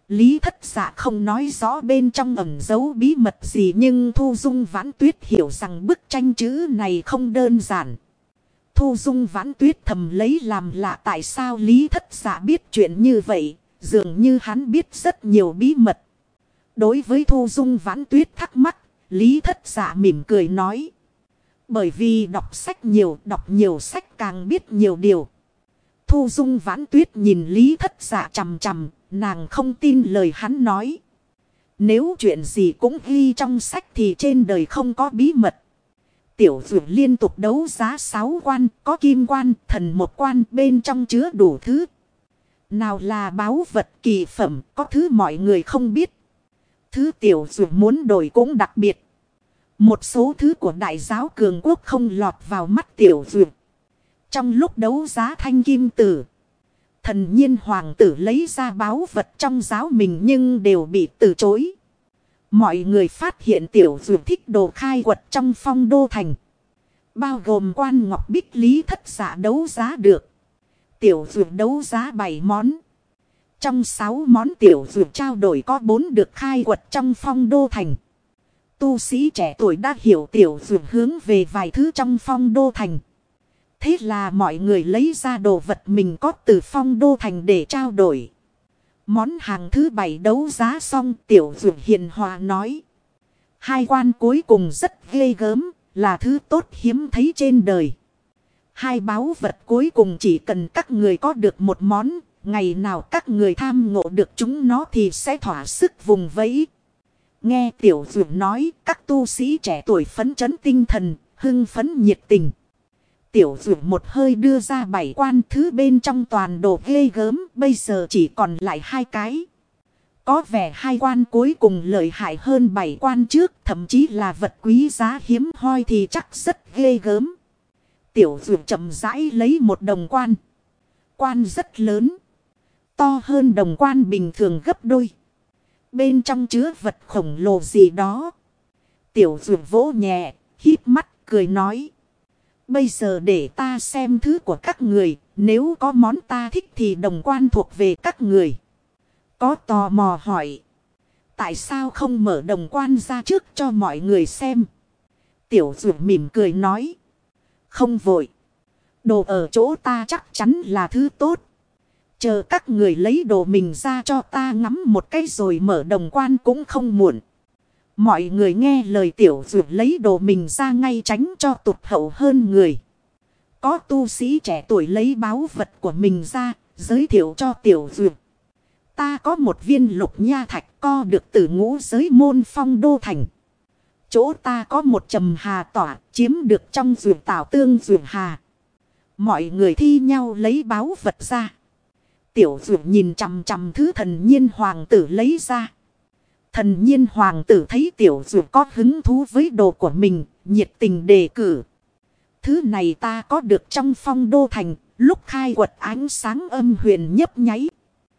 Lý Thất Dạ không nói rõ bên trong ẩn giấu bí mật gì, nhưng Thu Dung Vãn Tuyết hiểu rằng bức tranh chữ này không đơn giản. Thu Dung Vãn Tuyết thầm lấy làm lạ tại sao Lý Thất Dạ biết chuyện như vậy, dường như hắn biết rất nhiều bí mật. Đối với Thu Dung Vãn Tuyết thắc mắc, Lý Thất Dạ mỉm cười nói. Bởi vì đọc sách nhiều, đọc nhiều sách càng biết nhiều điều. Thu Dung Vãn Tuyết nhìn Lý Thất Dạ chằm chằm, nàng không tin lời hắn nói. Nếu chuyện gì cũng ghi trong sách thì trên đời không có bí mật. Tiểu Dụ liên tục đấu giá 6 quan, có kim quan, thần một quan, bên trong chứa đủ thứ. Nào là báu vật kỳ phẩm, có thứ mọi người không biết. Thứ Tiểu Dụ muốn đổi cũng đặc biệt. Một số thứ của đại giáo cường quốc không lọt vào mắt Tiểu Dụ. Trong lúc đấu giá thanh kim tử, Thần Nhiên hoàng tử lấy ra báu vật trong giáo mình nhưng đều bị từ chối. Mọi người phát hiện Tiểu Dụ thích đồ khai quật trong Phong Đô Thành, bao gồm quan ngọc bích Lý Thất Dạ đấu giá được. Tiểu Dụ đấu giá 7 món. Trong 6 món Tiểu Dụ trao đổi có 4 được khai quật trong Phong Đô Thành. Tu sĩ trẻ tuổi đã hiểu Tiểu Dụ hướng về vài thứ trong Phong Đô Thành. Thế là mọi người lấy ra đồ vật mình có từ Phong Đô Thành để trao đổi. Món hàng thứ 7 đấu giá xong, Tiểu Dụ hiền hòa nói. 2 quan cuối cùng rất ghê gớm, là thứ tốt hiếm thấy trên đời. 2 báu vật cuối cùng chỉ cần các người có được một món, ngày nào các người tham ngộ được chúng nó thì sẽ thỏa sức vùng vẫy. Nghe Tiểu Dụ nói, các tu sĩ trẻ tuổi phấn chấn tinh thần, hưng phấn nhiệt tình. Tiểu Dụ một hơi đưa ra 7 quan, thứ bên trong toàn đồ ghê gớm, bây giờ chỉ còn lại 2 cái. Có vẻ 2 quan cuối cùng lợi hại hơn 7 quan trước, thậm chí là vật quý giá hiếm hoi thì chắc rất ghê gớm. Tiểu Dụ chậm rãi lấy một đồng quan. Quan rất lớn, to hơn đồng quan bình thường gấp đôi. Bên trong chứa vật khổng lồ gì đó. Tiểu Dụ vỗ nhẹ, híp mắt, cười nói. Bây giờ để ta xem thứ của các người, nếu có món ta thích thì đồng quan thuộc về các người. Có tò mò hỏi. Tại sao không mở đồng quan ra trước cho mọi người xem? Tiểu Dụ mỉm cười nói. Không vội. Đồ ở chỗ ta chắc chắn là thứ tốt. Chờ các người lấy đồ mình ra cho ta ngắm một cái rồi mở đồng quan cũng không muộn. Mọi người nghe lời Tiểu Dụ lấy đồ mình ra ngay tránh cho tụt hậu hơn người. Có tu sĩ trẻ tuổi lấy báu vật của mình ra, giới thiệu cho Tiểu Dụ. Ta có một viên lục nha thạch co được từ ngũ giới môn Phong Đô Thành. Chỗ ta có một trầm hà tỏa chiếm được trong Dụ Tảo Tương Dụ Hà. Mọi người thi nhau lấy báu vật ra. Tiểu Dụ nhìn chằm chằm thứ Thần Nhiên hoàng tử lấy ra. Thần Nhiên hoàng tử thấy Tiểu Dụ có hứng thú với đồ của mình, nhiệt tình đề cử. Thứ này ta có được trong Phong Đô Thành, lúc khai quật ánh sáng âm huyền nhấp nháy.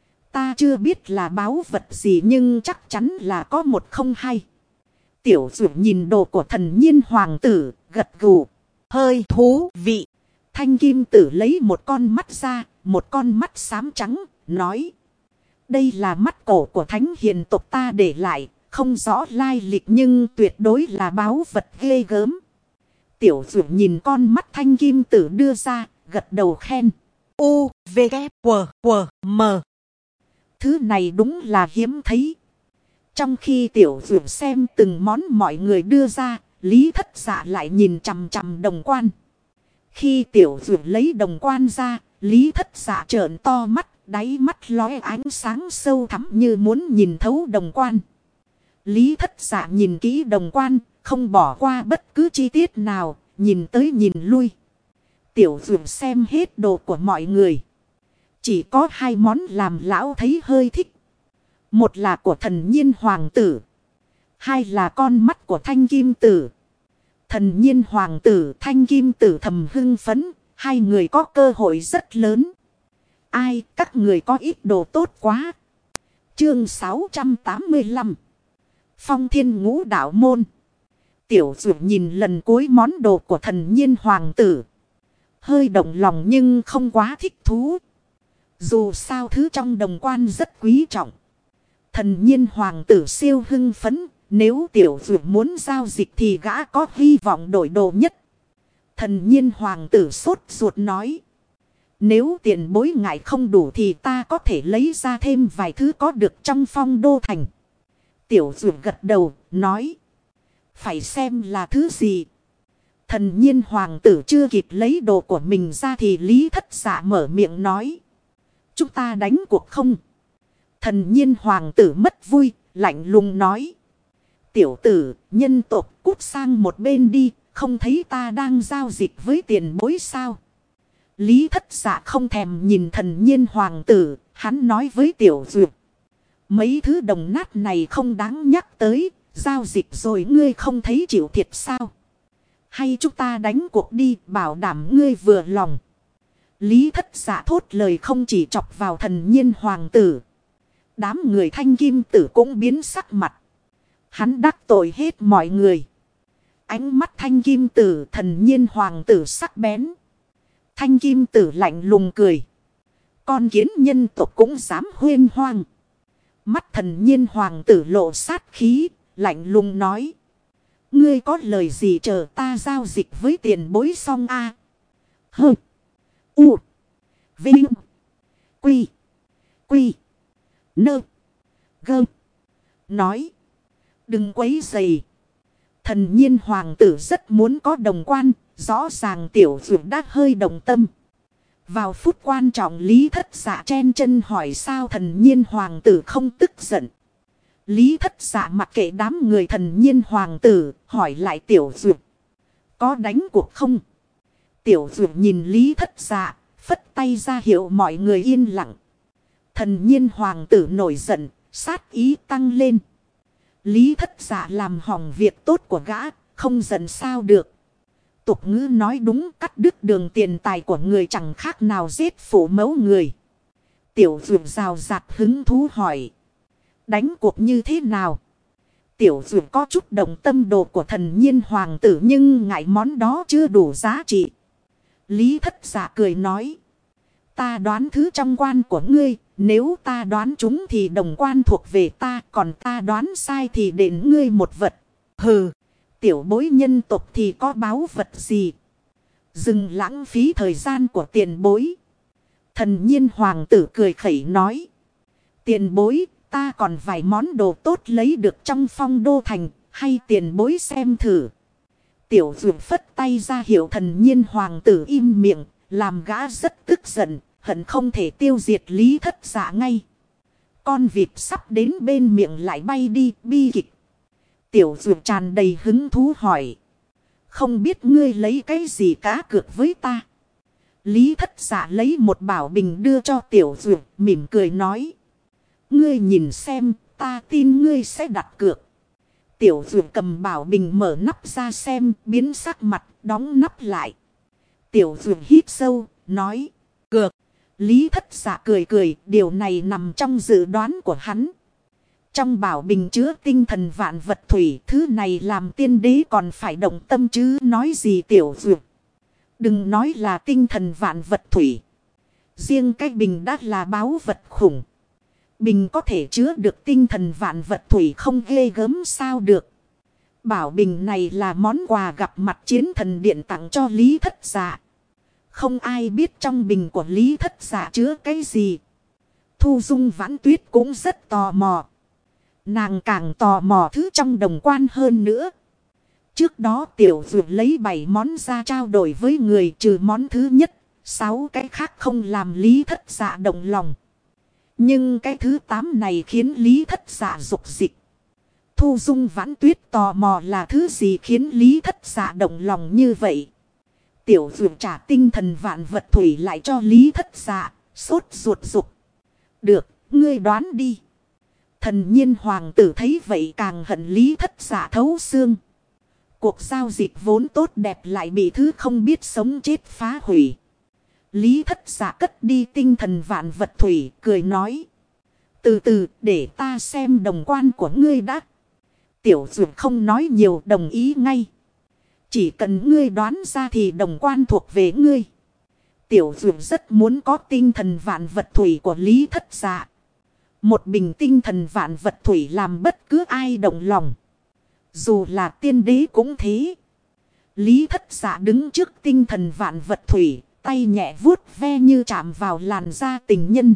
Ta chưa biết là báu vật gì nhưng chắc chắn là có một không hai. Tiểu Dụ nhìn đồ của Thần Nhiên hoàng tử, gật gù. Hơi thú vị. Thanh kim tử lấy một con mắt ra, một con mắt xám trắng, nói. Đây là mắt cổ của thánh hiền tộc ta để lại, không rõ lai lịch nhưng tuyệt đối là báu vật ghê gớm. Tiểu Dụ nhìn con mắt thanh kim tử đưa ra, gật đầu khen. U, V, K, W, W, M. Thứ này đúng là hiếm thấy. Trong khi Tiểu Dụ xem từng món mọi người đưa ra, Lý Thất Dạ lại nhìn chằm chằm đồng quan. Khi Tiểu Dụ lấy đồng quan ra, Lý Thất Dạ trợn to mắt, đáy mắt lóe ánh sáng sâu thẳm như muốn nhìn thấu đồng quan. Lý Thất Dạ nhìn kỹ đồng quan, không bỏ qua bất cứ chi tiết nào, nhìn tới nhìn lui. Tiểu Dụ xem hết đồ của mọi người. Chỉ có 2 món làm lão thấy hơi thích. Một là của Thần Nhiên hoàng tử. 2 là con mắt của Thanh Kim tử. Thần Nhiên hoàng tử, Thanh Kim tử thầm hưng phấn. 2 người có cơ hội rất lớn. Ai, các người có ít đồ tốt quá. Chương 685. Phong Thiên Ngũ Đạo Môn. Tiểu Dụ nhìn lần cuối món đồ của Thần Nhiên hoàng tử. Hơi động lòng nhưng không quá thích thú. Dù sao thứ trong đồng quan rất quý trọng. Thần nhiên hoàng tử siêu hưng phấn. Nếu tiểu dược muốn giao dịch thì gã có hy vọng đổi đồ nhất. Thần nhiên hoàng tử sốt ruột nói. Nếu tiền bối ngại không đủ thì ta có thể lấy ra thêm vài thứ có được trong phong đô thành. Tiểu dược gật đầu, nói. Phải xem là thứ gì. Thần nhiên hoàng tử chưa kịp lấy đồ của mình ra thì Lý Thất Dạ mở miệng nói. Chúng ta đánh cuộc không? Thần nhiên hoàng tử mất vui, lạnh lùng nói. Tiểu tử, nhân tộc cút sang một bên đi, không thấy ta đang giao dịch với tiền bối sao? Lý Thất Dạ không thèm nhìn thần nhiên hoàng tử, hắn nói với tiểu dược. Mấy thứ đồng nát này không đáng nhắc tới, giao dịch rồi ngươi không thấy chịu thiệt sao? Hay chúng ta đánh cuộc đi, bảo đảm ngươi vừa lòng. Lý Thất Dạ thốt lời không chỉ chọc vào thần nhiên hoàng tử. Đám người thanh kim tử cũng biến sắc mặt. Hắn đắc tội hết mọi người. Ánh mắt thanh kim tử thần nhiên hoàng tử sắc bén. Thanh kim tử lạnh lùng cười. Con kiến nhân tộc cũng dám huyên hoang. Mắt thần nhiên hoàng tử lộ sát khí, lạnh lùng nói. Ngươi có lời gì chờ ta giao dịch với tiền bối xong a? Hơ. U. Vinh. Quy. Quy. Nơ. Gơ. Nói. Đừng quấy rầy. Thần nhiên hoàng tử rất muốn có đồng quan. Rõ ràng tiểu dược đã hơi đồng tâm. Vào phút quan trọng Lý Thất Dạ chen chân hỏi sao thần nhiên hoàng tử không tức giận. Lý Thất Dạ mặc kệ đám người thần nhiên hoàng tử hỏi lại tiểu dược. Có đánh cuộc không? Tiểu dược nhìn Lý Thất Dạ phất tay ra hiệu mọi người yên lặng. Thần nhiên hoàng tử nổi giận, sát ý tăng lên. Lý Thất Dạ làm hỏng việc tốt của gã, không giận sao được. Tục ngữ nói đúng, cắt đứt đường tiền tài của người chẳng khác nào giết phụ mẫu người. Tiểu dược rào rạt hứng thú hỏi. Đánh cuộc như thế nào? Tiểu dược có chút đồng tâm đồ của thần nhiên hoàng tử nhưng ngại món đó chưa đủ giá trị. Lý Thất Dạ cười nói. Ta đoán thứ trong quan của ngươi. Nếu ta đoán chúng thì đồng quan thuộc về ta. Còn ta đoán sai thì đền ngươi một vật. Hừ. Tiểu bối nhân tộc thì có báu vật gì? Dừng lãng phí thời gian của tiền bối. Thần nhiên hoàng tử cười khẩy nói. Tiền bối, ta còn vài món đồ tốt lấy được trong phong đô thành. Hay tiền bối xem thử. Tiểu dược phất tay ra hiệu thần nhiên hoàng tử im miệng. Làm gã rất tức giận. Hận không thể tiêu diệt Lý Thất Dạ ngay. Con vịt sắp đến bên miệng lại bay đi bi kịch. Tiểu dược tràn đầy hứng thú hỏi. Không biết ngươi lấy cái gì cá cược với ta? Lý Thất Dạ lấy một bảo bình đưa cho tiểu dược, mỉm cười nói. Ngươi nhìn xem, ta tin ngươi sẽ đặt cược. Tiểu dược cầm bảo bình mở nắp ra xem, biến sắc mặt, đóng nắp lại. Tiểu dược hít sâu, nói. Cược. Lý Thất Dạ cười cười, điều này nằm trong dự đoán của hắn. Trong bảo bình chứa tinh thần vạn vật thủy, thứ này làm tiên đế còn phải động tâm chứ nói gì tiểu dược. Đừng nói là tinh thần vạn vật thủy. Riêng cái bình đã là báu vật khủng. Bình có thể chứa được tinh thần vạn vật thủy không ghê gớm sao được. Bảo bình này là món quà gặp mặt chiến thần điện tặng cho Lý Thất Dạ. Không ai biết trong bình của Lý Thất Dạ chứa cái gì. Thu Dung Vãn Tuyết cũng rất tò mò. Nàng càng tò mò thứ trong đồng quan hơn nữa. Trước đó tiểu dược lấy 7 món ra trao đổi với người trừ món thứ nhất. 6 cái khác không làm Lý Thất Dạ động lòng. Nhưng cái thứ 8 này khiến Lý Thất Dạ dục dịch. Thu Dung Vãn Tuyết tò mò là thứ gì khiến Lý Thất Dạ động lòng như vậy. Tiểu dược trả tinh thần vạn vật thủy lại cho Lý Thất Dạ, sốt ruột dục. Được, ngươi đoán đi. Thần nhiên hoàng tử thấy vậy càng hận Lý Thất Dạ thấu xương. Cuộc giao dịch vốn tốt đẹp lại bị thứ không biết sống chết phá hủy. Lý Thất Dạ cất đi tinh thần vạn vật thủy, cười nói. Từ từ, để ta xem đồng quan của ngươi đã. Tiểu dược không nói nhiều, đồng ý ngay. Chỉ cần ngươi đoán ra thì đồng quan thuộc về ngươi. Tiểu dược rất muốn có tinh thần vạn vật thủy của Lý Thất Dạ. Một bình tinh thần vạn vật thủy làm bất cứ ai động lòng. Dù là tiên đế cũng thế. Lý Thất Dạ đứng trước tinh thần vạn vật thủy, tay nhẹ vuốt ve như chạm vào làn da tình nhân.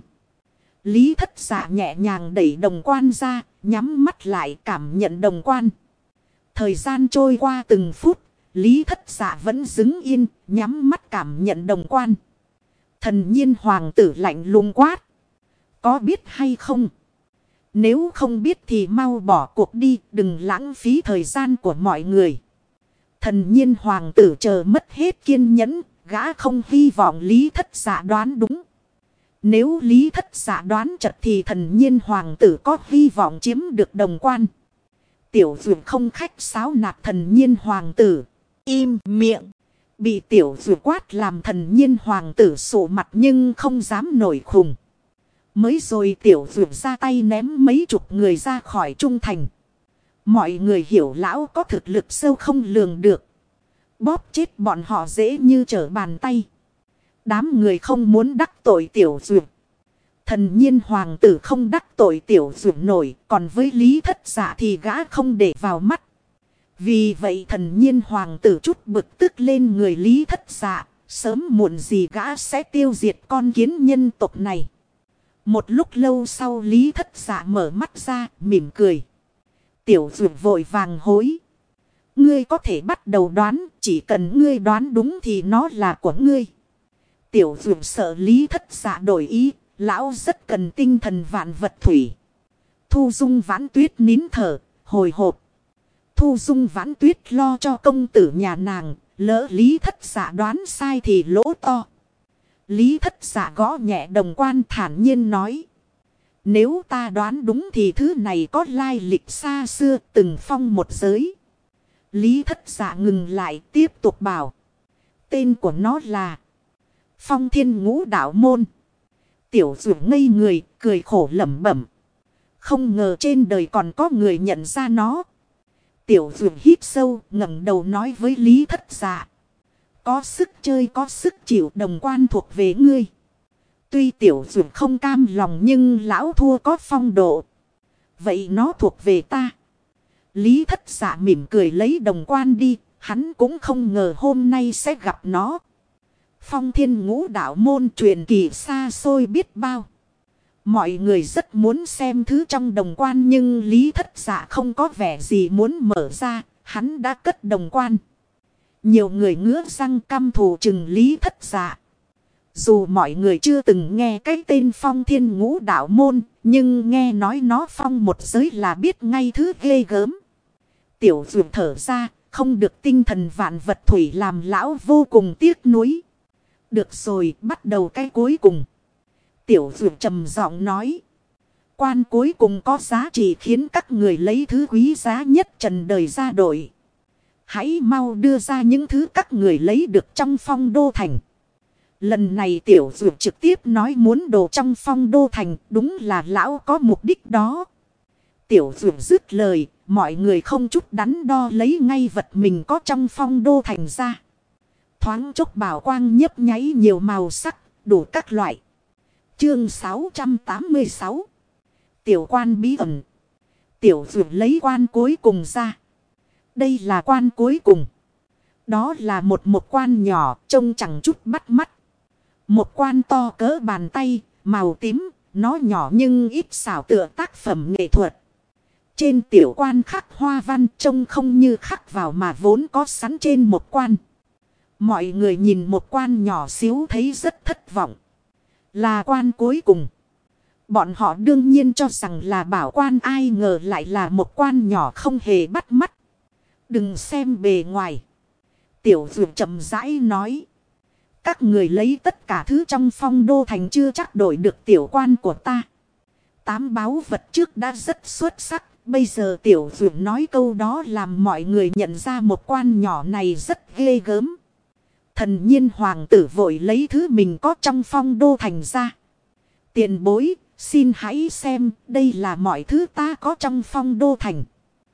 Lý Thất Dạ nhẹ nhàng đẩy đồng quan ra, nhắm mắt lại cảm nhận đồng quan. Thời gian trôi qua từng phút, Lý Thất Dạ vẫn đứng yên, nhắm mắt cảm nhận đồng quan. Thần Nhiên hoàng tử lạnh lùng quát. Có biết hay không? Nếu không biết thì mau bỏ cuộc đi, đừng lãng phí thời gian của mọi người. Thần Nhiên hoàng tử chờ mất hết kiên nhẫn, gã không hy vọng Lý Thất Dạ đoán đúng. Nếu Lý Thất Dạ đoán chật thì Thần Nhiên hoàng tử có hy vọng chiếm được đồng quan. Tiểu Dụ không khách sáo nạt Thần Nhiên hoàng tử. Im miệng. Bị Tiểu Dụ quát làm Thần Nhiên hoàng tử sụ mặt nhưng không dám nổi khùng. Mới rồi Tiểu Dụ ra tay ném mấy chục người ra khỏi trung thành. Mọi người hiểu lão có thực lực sâu không lường được. Bóp chết bọn họ dễ như trở bàn tay. Đám người không muốn đắc tội Tiểu Dụ. Thần Nhiên hoàng tử không đắc tội Tiểu Dụ nổi. Còn với Lý Thất Dạ thì gã không để vào mắt. Vì vậy Thần Nhiên hoàng tử chút bực tức lên người Lý Thất Dạ. Sớm muộn gì gã sẽ tiêu diệt con kiến nhân tộc này. Một lúc lâu sau Lý Thất Dạ mở mắt ra mỉm cười. Tiểu Dụ vội vàng hối. Ngươi có thể bắt đầu đoán. Chỉ cần ngươi đoán đúng thì nó là của ngươi. Tiểu Dụ sợ Lý Thất Dạ đổi ý. Lão rất cần tinh thần vạn vật thủy. Thu Dung Vãn Tuyết nín thở, hồi hộp. Thu Dung Vãn Tuyết lo cho công tử nhà nàng. Lỡ Lý Thất Dạ đoán sai thì lỗ to. Lý Thất Dạ gõ nhẹ đồng quan thản nhiên nói. Nếu ta đoán đúng thì thứ này có lai lịch xa xưa từng phong một giới. Lý Thất Dạ ngừng lại tiếp tục bảo. Tên của nó là Phong Thiên Ngũ Đạo Môn. Tiểu Dụ ngây người cười khổ lẩm bẩm. Không ngờ trên đời còn có người nhận ra nó. Tiểu Dụ hít sâu ngẩng đầu nói với Lý Thất Dạ. Có sức chơi có sức chịu đồng quan thuộc về ngươi. Tuy Tiểu Dụ không cam lòng nhưng lão thua có phong độ. Vậy nó thuộc về ta. Lý Thất Dạ mỉm cười lấy đồng quan đi. Hắn cũng không ngờ hôm nay sẽ gặp nó. Phong Thiên Ngũ Đạo Môn truyền kỳ xa xôi biết bao. Mọi người rất muốn xem thứ trong đồng quan nhưng Lý Thất Dạ không có vẻ gì muốn mở ra. Hắn đã cất đồng quan. Nhiều người ngứa răng căm thù chừng Lý Thất Dạ. Dù mọi người chưa từng nghe cái tên Phong Thiên Ngũ Đạo Môn, nhưng nghe nói nó phong một giới là biết ngay thứ ghê gớm. Tiểu Dụ thở ra, không được tinh thần vạn vật thủy làm lão vô cùng tiếc nuối. Được rồi, bắt đầu cái cuối cùng. Tiểu Dụ trầm giọng nói. Quan cuối cùng có giá trị khiến các người lấy thứ quý giá nhất trần đời ra đổi. Hãy mau đưa ra những thứ các người lấy được trong Phong Đô Thành. Lần này Tiểu Dụ trực tiếp nói muốn đồ trong Phong Đô Thành, đúng là lão có mục đích đó. Tiểu Dụ dứt lời, mọi người không chút đắn đo lấy ngay vật mình có trong Phong Đô Thành ra. Thoáng chốc bảo quang nhấp nháy nhiều màu sắc, đủ các loại. Chương 686. Tiểu quan bí ẩn. Tiểu Dụ lấy quan cuối cùng ra. Đây là quan cuối cùng. Đó là một quan nhỏ, trông chẳng chút bắt mắt. Một quan to cỡ bàn tay, màu tím, nó nhỏ nhưng ít xảo tựa tác phẩm nghệ thuật. Trên tiểu quan khắc hoa văn trông không như khắc vào mà vốn có sẵn trên một quan. Mọi người nhìn một quan nhỏ xíu thấy rất thất vọng. Là quan cuối cùng. Bọn họ đương nhiên cho rằng là bảo quan, ai ngờ lại là một quan nhỏ không hề bắt mắt. Đừng xem bề ngoài. Tiểu Dụ chậm rãi nói. Các người lấy tất cả thứ trong Phong Đô Thành chưa chắc đổi được tiểu quan của ta. 8 báu vật trước đã rất xuất sắc. Bây giờ Tiểu Dụ nói câu đó làm mọi người nhận ra một quan nhỏ này rất ghê gớm. Thần Nhiên hoàng tử vội lấy thứ mình có trong Phong Đô Thành ra. Tiền bối, xin hãy xem, đây là mọi thứ ta có trong Phong Đô Thành.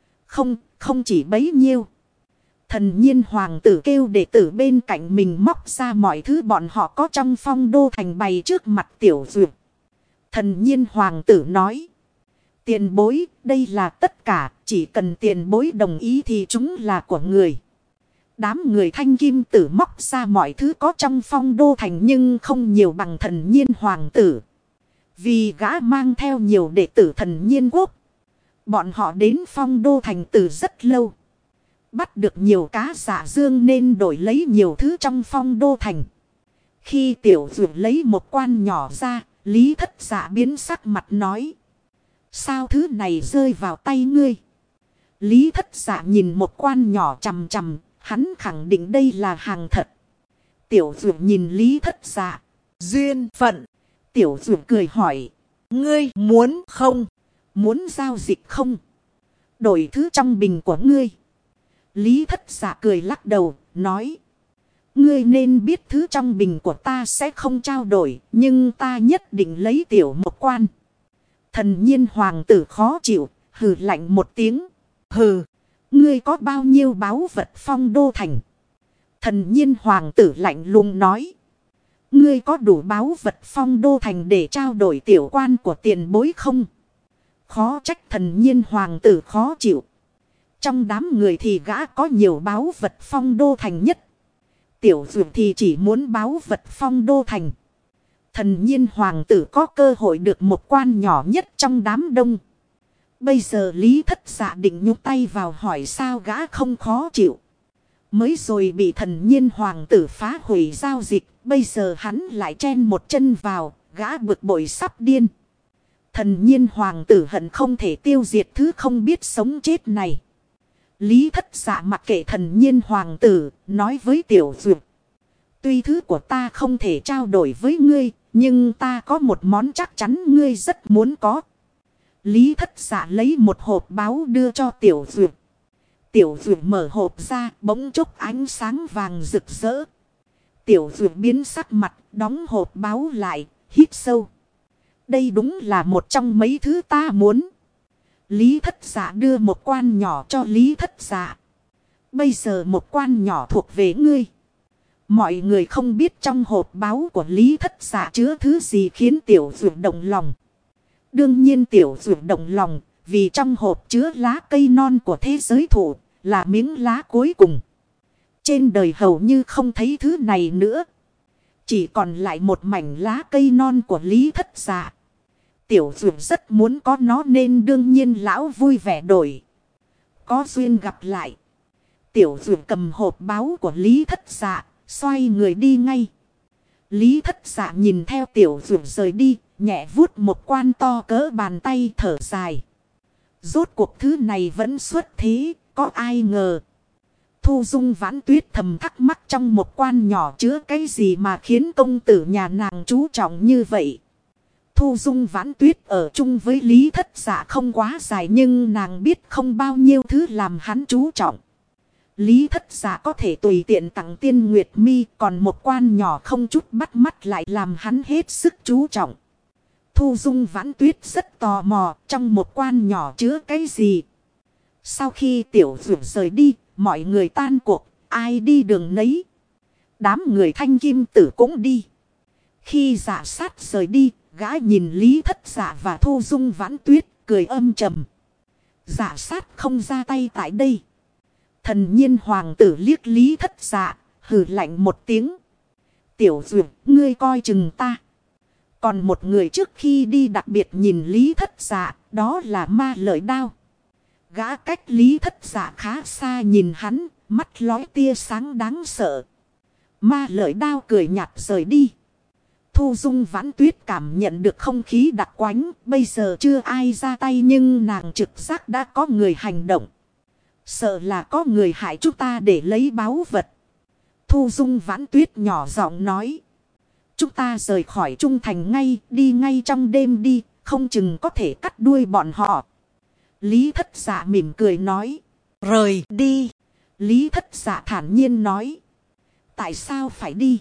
Không chỉ bấy nhiêu. Thần Nhiên hoàng tử kêu đệ tử bên cạnh mình móc ra mọi thứ bọn họ có trong Phong Đô Thành bày trước mặt Tiểu Dụ. Thần nhiên hoàng tử nói. Tiền bối, đây là tất cả, chỉ cần tiền bối đồng ý thì chúng là của người. Đám người thanh kim tử móc ra mọi thứ có trong phong đô thành nhưng không nhiều bằng thần nhiên hoàng tử. Vì gã mang theo nhiều đệ tử thần nhiên quốc. Bọn họ đến phong đô thành từ rất lâu. Bắt được nhiều cá dạ dương nên đổi lấy nhiều thứ trong phong đô thành. Khi tiểu dụ lấy một quan nhỏ ra, Lý Thất Dạ biến sắc mặt nói. Sao thứ này rơi vào tay ngươi? Lý Thất Dạ nhìn một quan nhỏ chằm chằm, hắn khẳng định đây là hàng thật. Tiểu dụ nhìn Lý Thất Dạ. Duyên phận. Tiểu dụ cười hỏi. Ngươi muốn không? Muốn giao dịch không? Đổi thứ trong bình của ngươi. Lý Thất Dạ cười lắc đầu, nói. Ngươi nên biết thứ trong bình của ta sẽ không trao đổi, nhưng ta nhất định lấy tiểu một quan. Thần nhiên hoàng tử khó chịu, hừ lạnh một tiếng. Hừ, ngươi có bao nhiêu báu vật phong đô thành? Thần nhiên hoàng tử lạnh lùng nói. Ngươi có đủ báu vật phong đô thành để trao đổi tiểu quan của tiền bối không? Khó trách thần nhiên hoàng tử khó chịu. Trong đám người thì gã có nhiều báu vật phong đô thành nhất. Tiểu dụ thì chỉ muốn báu vật phong đô thành. Thần nhiên hoàng tử có cơ hội được một quan nhỏ nhất trong đám đông. Bây giờ Lý Thất Dạ định nhúc tay vào hỏi sao gã không khó chịu. Mới rồi bị thần nhiên hoàng tử phá hủy giao dịch. Bây giờ hắn lại chen một chân vào, gã bực bội sắp điên. Thần nhiên hoàng tử hận không thể tiêu diệt thứ không biết sống chết này. Lý Thất Dạ mặc kệ thần nhiên hoàng tử, nói với tiểu dụ. Tuy thứ của ta không thể trao đổi với ngươi, nhưng ta có một món chắc chắn ngươi rất muốn có. Lý Thất Dạ lấy một hộp báu đưa cho tiểu dụ. Tiểu dụ mở hộp ra, bỗng chốc ánh sáng vàng rực rỡ. Tiểu dụ biến sắc mặt, đóng hộp báu lại, hít sâu. Đây đúng là một trong mấy thứ ta muốn. Lý Thất Dạ đưa một quan nhỏ cho Lý Thất Dạ. Bây giờ một quan nhỏ thuộc về ngươi. Mọi người không biết trong hộp báu của Lý Thất Dạ chứa thứ gì khiến tiểu dụ động lòng. Đương nhiên tiểu dụ động lòng, vì trong hộp chứa lá cây non của thế giới thụ, là miếng lá cuối cùng. Trên đời hầu như không thấy thứ này nữa. Chỉ còn lại một mảnh lá cây non của Lý Thất Dạ. Tiểu dụ rất muốn có nó nên đương nhiên lão vui vẻ đổi. Có duyên gặp lại. Tiểu dụ cầm hộp báu của Lý Thất Dạ, xoay người đi ngay. Lý Thất Dạ nhìn theo tiểu dụ rời đi, nhẹ vuốt một quan to cỡ bàn tay thở dài. Rốt cuộc thứ này vẫn xuất thế, có ai ngờ. Thu Dung Vãn Tuyết thầm thắc mắc trong một quan nhỏ chứa cái gì mà khiến công tử nhà nàng chú trọng như vậy. Thu Dung Vãn Tuyết ở chung với Lý Thất Dạ không quá dài nhưng nàng biết không bao nhiêu thứ làm hắn chú trọng. Lý Thất Dạ có thể tùy tiện tặng Tiên Nguyệt Mi, còn một quan nhỏ không chút bắt mắt lại làm hắn hết sức chú trọng. Thu Dung Vãn Tuyết rất tò mò trong một quan nhỏ chứa cái gì. Sau khi tiểu dụ rời đi, mọi người tan cuộc, ai đi đường nấy. Đám người thanh kim tử cũng đi. Khi Dạ Sát rời đi, gã nhìn Lý Thất Dạ và Thu Dung Vãn Tuyết, cười âm trầm. Dạ Sát không ra tay tại đây. Thần nhiên hoàng tử liếc Lý Thất Dạ, hừ lạnh một tiếng. Tiểu dụ, ngươi coi chừng ta. Còn một người trước khi đi đặc biệt nhìn Lý Thất Dạ, đó là Ma Lợi Đao. Gã cách Lý Thất Dạ khá xa nhìn hắn, mắt lóe tia sáng đáng sợ. Ma Lợi Đao cười nhạt rời đi. Thu Dung Vãn Tuyết cảm nhận được không khí đặc quánh, bây giờ chưa ai ra tay nhưng nàng trực giác đã có người hành động. Sợ là có người hại chúng ta để lấy báu vật. Thu Dung Vãn Tuyết nhỏ giọng nói. Chúng ta rời khỏi Trung Thành ngay, đi ngay trong đêm đi, không chừng có thể cắt đuôi bọn họ. Lý Thất Dạ mỉm cười nói. Rời đi. Lý Thất Dạ thản nhiên nói. Tại sao phải đi?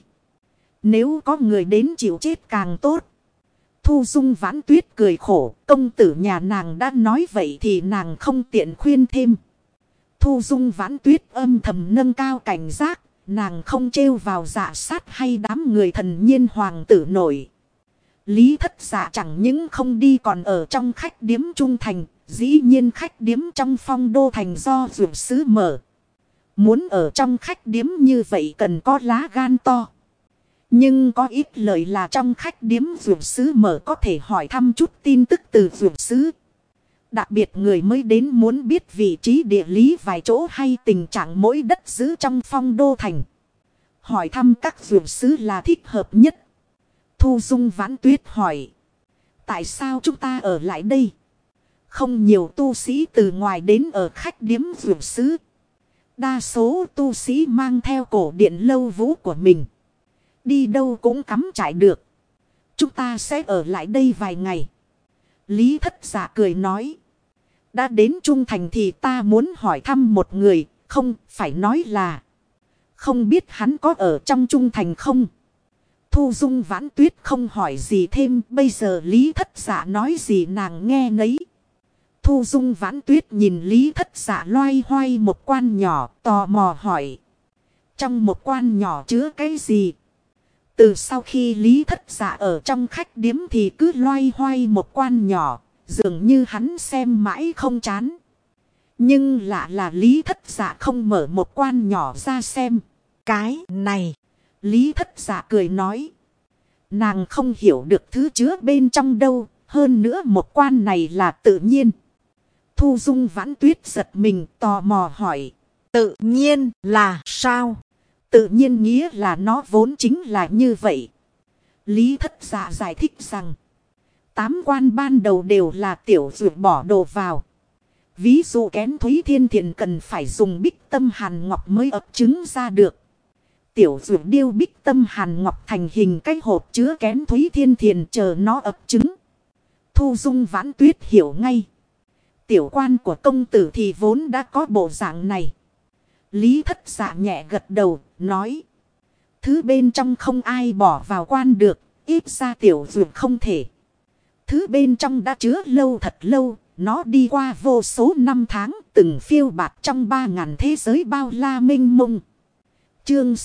Nếu có người đến chịu chết càng tốt. Thu Dung Vãn Tuyết cười khổ, công tử nhà nàng đã nói vậy thì nàng không tiện khuyên thêm. Thu Dung Vãn Tuyết âm thầm nâng cao cảnh giác, nàng không trêu vào Dạ Sát hay đám người thần nhiên hoàng tử nổi. Lý Thất Dạ chẳng những không đi còn ở trong khách điếm trung thành. Dĩ nhiên khách điếm trong Phong Đô thành do dược sứ mở. Muốn ở trong khách điếm như vậy cần có lá gan to. Nhưng có ít lời là trong khách điếm dược sứ mở có thể hỏi thăm chút tin tức từ dược sứ. Đặc biệt người mới đến muốn biết vị trí địa lý vài chỗ hay tình trạng mỗi đất giữ trong Phong Đô thành. Hỏi thăm các dược sứ là thích hợp nhất. Thu Dung Vãn Tuyết hỏi. Tại sao chúng ta ở lại đây? Không nhiều tu sĩ từ ngoài đến ở khách điếm dược sứ. Đa số tu sĩ mang theo cổ điện lâu vũ của mình. Đi đâu cũng cắm trại được. Chúng ta sẽ ở lại đây vài ngày. Lý Thất Dạ cười nói. Đã đến Trung Thành thì ta muốn hỏi thăm một người. Không phải nói là. Không biết hắn có ở trong Trung Thành không? Thu Dung Vãn Tuyết không hỏi gì thêm. Bây giờ Lý Thất Dạ nói gì nàng nghe nấy. Thu Dung Vãn Tuyết nhìn Lý Thất Dạ loay hoay một quan nhỏ tò mò hỏi. Trong một quan nhỏ chứa cái gì? Từ sau khi Lý Thất Dạ ở trong khách điếm thì cứ loay hoay một quan nhỏ. Dường như hắn xem mãi không chán. Nhưng lạ là Lý Thất Dạ không mở một quan nhỏ ra xem. Cái này. Lý Thất Dạ cười nói. Nàng không hiểu được thứ chứa bên trong đâu. Hơn nữa một quan này là tự nhiên. Thu Dung Vãn Tuyết giật mình tò mò hỏi. Tự nhiên là sao? Tự nhiên nghĩa là nó vốn chính là như vậy. Lý Thất Dạ giải thích rằng. 8 quan ban đầu đều là tiểu dược bỏ đồ vào. Ví dụ kén Thúy Thiên Thiền cần phải dùng bích tâm hàn ngọc mới ấp trứng ra được. Tiểu dược điêu bích tâm hàn ngọc thành hình cái hộp chứa kén Thúy Thiên Thiền chờ nó ấp trứng. Thu Dung Vãn Tuyết hiểu ngay. Tiểu quan của công tử thì vốn đã có bộ dạng này. Lý Thất Dạ nhẹ gật đầu, nói. Thứ bên trong không ai bỏ vào quan được, ít ra tiểu dược không thể. Thứ bên trong đã chứa lâu thật lâu, nó đi qua vô số năm tháng, từng phiêu bạt trong 3.000 thế giới bao la mênh mông. Chương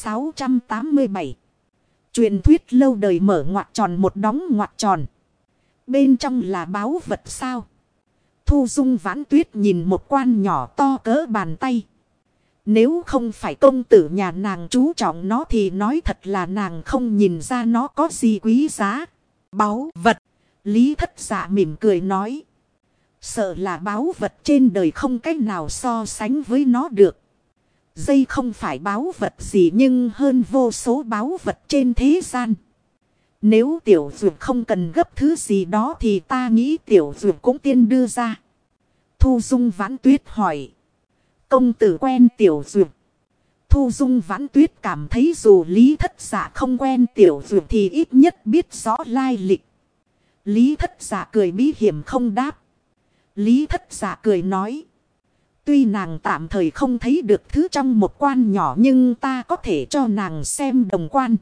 687. Truyền thuyết lâu đời mở ngoặc tròn một đóng ngoặc tròn. Bên trong là báu vật sao? Thu Dung Vãn Tuyết nhìn một quan nhỏ to cỡ bàn tay. Nếu không phải công tử nhà nàng chú trọng nó thì nói thật là nàng không nhìn ra nó có gì quý giá. Báu vật. Lý Thất Dạ mỉm cười nói. Sợ là báu vật trên đời không cách nào so sánh với nó được. Dây không phải báu vật gì nhưng hơn vô số báu vật trên thế gian. Nếu tiểu dược không cần gấp thứ gì đó thì ta nghĩ tiểu dược cũng tiên đưa ra. Thu Dung Vãn Tuyết hỏi. Công tử quen tiểu dược. Thu Dung Vãn Tuyết cảm thấy dù Lý Thất Dạ không quen tiểu dược thì ít nhất biết rõ lai lịch. Lý Thất Dạ cười bí hiểm không đáp. Lý Thất Dạ cười nói. Tuy nàng tạm thời không thấy được thứ trong một quan nhỏ nhưng ta có thể cho nàng xem đồng quan.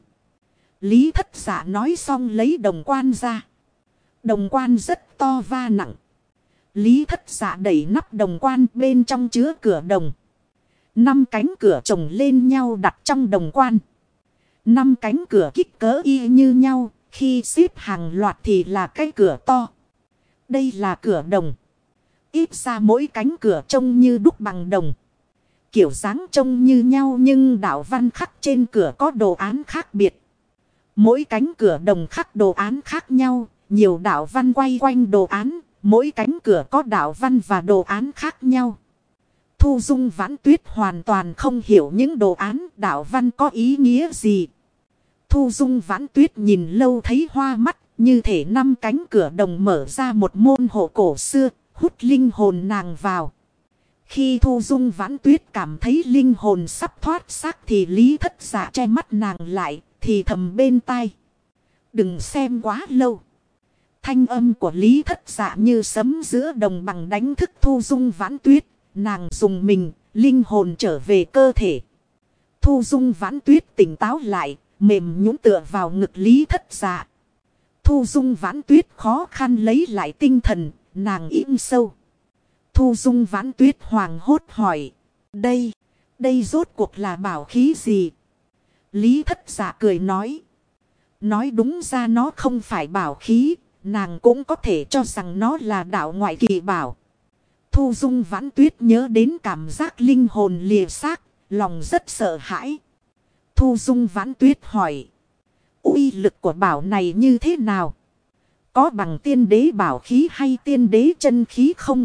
Lý Thất Dạ nói xong lấy đồng quan ra. Đồng quan rất to va nặng. Lý Thất Dạ đẩy nắp đồng quan bên trong chứa cửa đồng. 5 cánh cửa chồng lên nhau đặt trong đồng quan. 5 cánh cửa kích cỡ y như nhau. Khi xếp hàng loạt thì là cái cửa to. Đây là cửa đồng. Ít ra mỗi cánh cửa trông như đúc bằng đồng. Kiểu dáng trông như nhau nhưng đạo văn khắc trên cửa có đồ án khác biệt. Mỗi cánh cửa đồng khắc đồ án khác nhau. Nhiều đạo văn quay quanh đồ án. Mỗi cánh cửa có đạo văn và đồ án khác nhau. Thu Dung Vãn Tuyết hoàn toàn không hiểu những đồ án đạo văn có ý nghĩa gì. Thu Dung Vãn Tuyết nhìn lâu thấy hoa mắt. Như thể 5 cánh cửa đồng mở ra một môn hộ cổ xưa. Hút linh hồn nàng vào. Khi Thu Dung Vãn Tuyết cảm thấy linh hồn sắp thoát xác thì Lý Thất Dạ che mắt nàng lại. Thì thầm bên tai. Đừng xem quá lâu. Thanh âm của Lý Thất Dạ như sấm giữa đồng bằng đánh thức Thu Dung Vãn Tuyết. Nàng dùng mình, linh hồn trở về cơ thể. Thu Dung Vãn Tuyết tỉnh táo lại, mềm nhũn tựa vào ngực Lý Thất Dạ. Thu Dung Vãn Tuyết khó khăn lấy lại tinh thần, nàng im sâu. Thu Dung Vãn Tuyết hoàng hốt hỏi. Đây rốt cuộc là bảo khí gì? Lý Thất Dạ cười nói. Nói đúng ra nó không phải bảo khí. Nàng cũng có thể cho rằng nó là đạo ngoại kỳ bảo. Thu Dung Vãn Tuyết nhớ đến cảm giác linh hồn lìa xác. Lòng rất sợ hãi. Thu Dung Vãn Tuyết hỏi. Uy lực của bảo này như thế nào? Có bằng tiên đế bảo khí hay tiên đế chân khí không?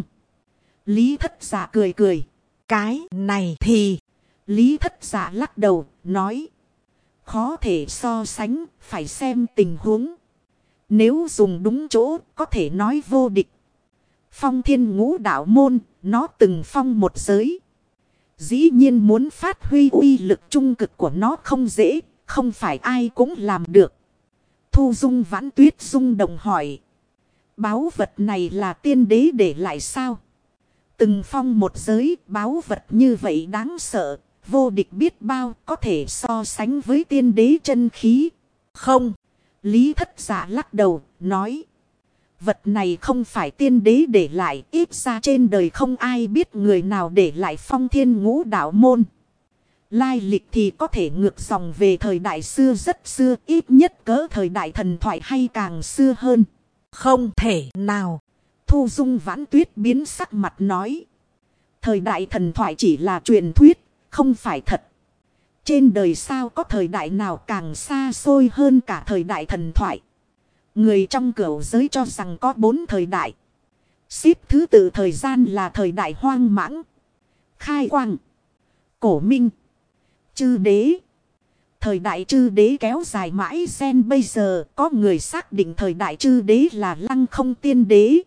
Lý Thất Dạ cười cười. Cái này thì... Lý Thất Dạ lắc đầu, nói. Khó thể so sánh, phải xem tình huống. Nếu dùng đúng chỗ, có thể nói vô địch. Phong Thiên Ngũ Đạo Môn, nó từng phong một giới. Dĩ nhiên muốn phát huy uy lực trung cực của nó không dễ, không phải ai cũng làm được. Thu Dung Vãn Tuyết rung động hỏi. Báu vật này là tiên đế để lại sao? Từng phong một giới, báu vật như vậy đáng sợ, vô địch biết bao, có thể so sánh với tiên đế chân khí. Không. Lý Thất Dạ lắc đầu, nói. Vật này không phải tiên đế để lại, ít ra trên đời không ai biết người nào để lại Phong Thiên Ngũ Đạo Môn. Lai lịch thì có thể ngược dòng về thời đại xưa rất xưa, ít nhất cỡ thời đại thần thoại hay càng xưa hơn. Không thể nào. Thu Dung Vãn Tuyết biến sắc mặt nói. Thời đại thần thoại chỉ là truyền thuyết, không phải thật. Trên đời sao có thời đại nào càng xa xôi hơn cả thời đại thần thoại. Người trong cửu giới cho rằng có 4 thời đại. Xếp thứ tự thời gian là thời đại hoang mãng, khai quang, cổ minh, chư đế. Thời đại chư đế kéo dài mãi xen bây giờ có người xác định thời đại chư đế là Lăng Không Tiên Đế.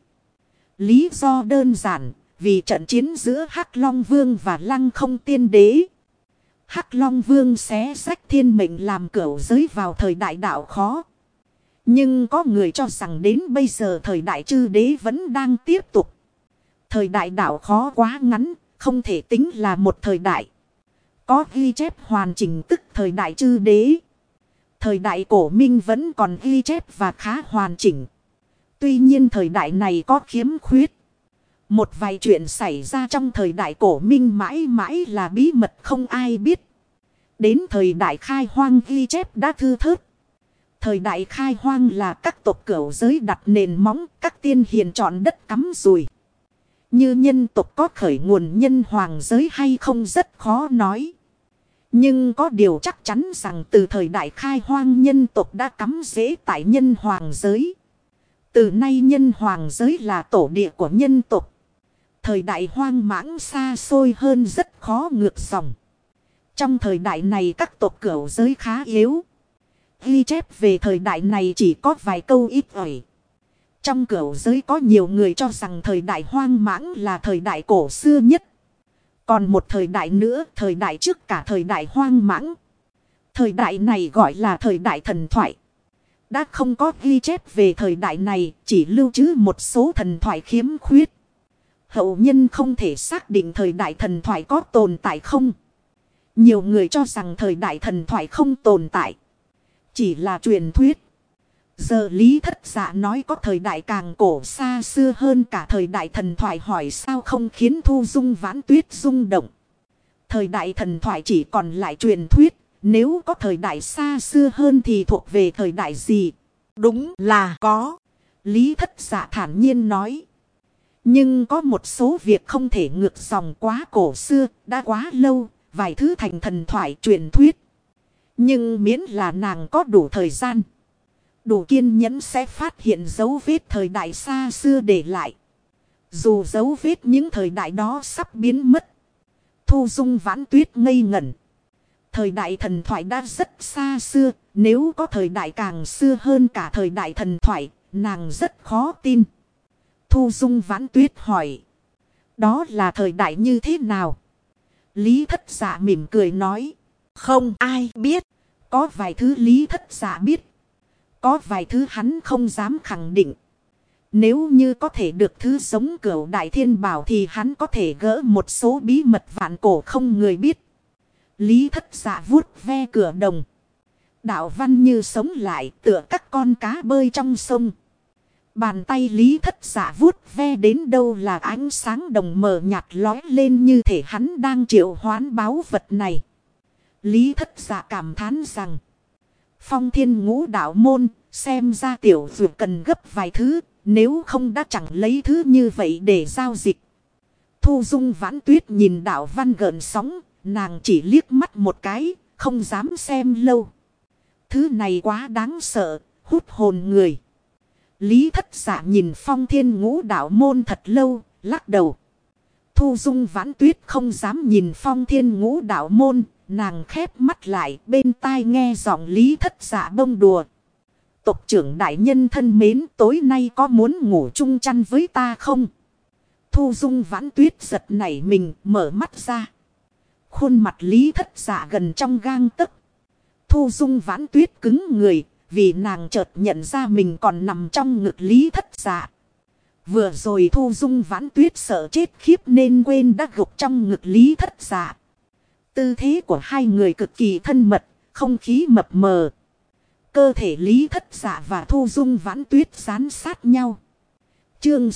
Lý do đơn giản, vì trận chiến giữa Hắc Long Vương và Lăng Không Tiên Đế. Hắc Long Vương xé rách thiên mệnh làm cửu giới vào thời đại đạo khó. Nhưng có người cho rằng đến bây giờ thời đại chư đế vẫn đang tiếp tục. Thời đại đạo khó quá ngắn, không thể tính là một thời đại. Có ghi chép hoàn chỉnh tức thời đại chư đế. Thời đại cổ minh vẫn còn ghi chép và khá hoàn chỉnh. Tuy nhiên thời đại này có khiếm khuyết. Một vài chuyện xảy ra trong thời đại cổ minh mãi mãi là bí mật không ai biết. Đến thời đại khai hoang ghi chép đã thưa thớt. Thời đại khai hoang là các tộc cửu giới đặt nền móng, các tiên hiền chọn đất cắm rùi. Như nhân tộc có khởi nguồn nhân hoàng giới hay không rất khó nói. Nhưng có điều chắc chắn rằng từ thời đại khai hoang nhân tộc đã cắm rễ tại nhân hoàng giới. Từ nay nhân hoàng giới là tổ địa của nhân tộc. Thời đại hoang mãng xa xôi hơn rất khó ngược dòng. Trong thời đại này các tộc cửu giới khá yếu. Ghi chép về thời đại này chỉ có vài câu ít ỏi. Trong cửu giới có nhiều người cho rằng thời đại hoang mãng là thời đại cổ xưa nhất. Còn một thời đại nữa, thời đại trước cả thời đại hoang mãng. Thời đại này gọi là thời đại thần thoại. Đã không có ghi chép về thời đại này, chỉ lưu trữ một số thần thoại khiếm khuyết. Hậu nhân không thể xác định thời đại thần thoại có tồn tại không. Nhiều người cho rằng thời đại thần thoại không tồn tại. Chỉ là truyền thuyết. Giờ Lý Thất Dạ nói có thời đại càng cổ xa xưa hơn cả thời đại thần thoại, hỏi sao không khiến Thu Dung Vãn Tuyết rung động. Thời đại thần thoại chỉ còn lại truyền thuyết. Nếu có thời đại xa xưa hơn thì thuộc về thời đại gì? Đúng là có. Lý Thất Dạ thản nhiên nói. Nhưng có một số việc không thể ngược dòng, quá cổ xưa, đã quá lâu, vài thứ thành thần thoại truyền thuyết. Nhưng miễn là nàng có đủ thời gian, đủ kiên nhẫn sẽ phát hiện dấu vết thời đại xa xưa để lại. Dù dấu vết những thời đại đó sắp biến mất. Thu Dung Vãn Tuyết ngây ngẩn. Thời đại thần thoại đã rất xa xưa, nếu có thời đại càng xưa hơn cả thời đại thần thoại, nàng rất khó tin. Thu Dung Vãn Tuyết hỏi. Đó là thời đại như thế nào? Lý Thất Dạ mỉm cười nói. Không ai biết. Có vài thứ Lý Thất Dạ biết. Có vài thứ hắn không dám khẳng định. Nếu như có thể được thứ giống Cửu Đại Thiên Bảo thì hắn có thể gỡ một số bí mật vạn cổ không người biết. Lý Thất Dạ vuốt ve cửa đồng. Đạo văn như sống lại, tựa các con cá bơi trong sông. Bàn tay Lý Thất Dạ vuốt ve đến đâu là ánh sáng đồng mờ nhạt lói lên, như thể hắn đang triệu hoán báu vật này. Lý Thất Dạ cảm thán rằng, Phong Thiên Ngũ Đạo môn, xem ra tiểu dược cần gấp vài thứ, nếu không đã chẳng lấy thứ như vậy để giao dịch. Thu Dung Vãn Tuyết nhìn Đạo Văn gợn sóng, nàng chỉ liếc mắt một cái, không dám xem lâu. Thứ này quá đáng sợ, hút hồn người. Lý Thất Dạ nhìn Phong Thiên Ngũ Đạo môn thật lâu, lắc đầu. Thu Dung Vãn Tuyết không dám nhìn Phong Thiên Ngũ Đạo môn, nàng khép mắt lại, bên tai nghe giọng Lý Thất Dạ bông đùa. Tộc trưởng đại nhân thân mến, tối nay có muốn ngủ chung chăn với ta không? Thu Dung Vãn Tuyết giật nảy mình, mở mắt ra. Khuôn mặt Lý Thất Dạ gần trong gang tấc. Thu Dung Vãn Tuyết cứng người, vì nàng chợt nhận ra mình còn nằm trong ngực Lý Thất Dạ. Vừa rồi Thu Dung Vãn Tuyết sợ chết khiếp nên quên đã gục trong ngực Lý Thất Dạ. Tư thế của hai người cực kỳ thân mật, không khí mập mờ. Cơ thể Lý Thất Dạ và Thu Dung Vãn Tuyết dán sát nhau. Chương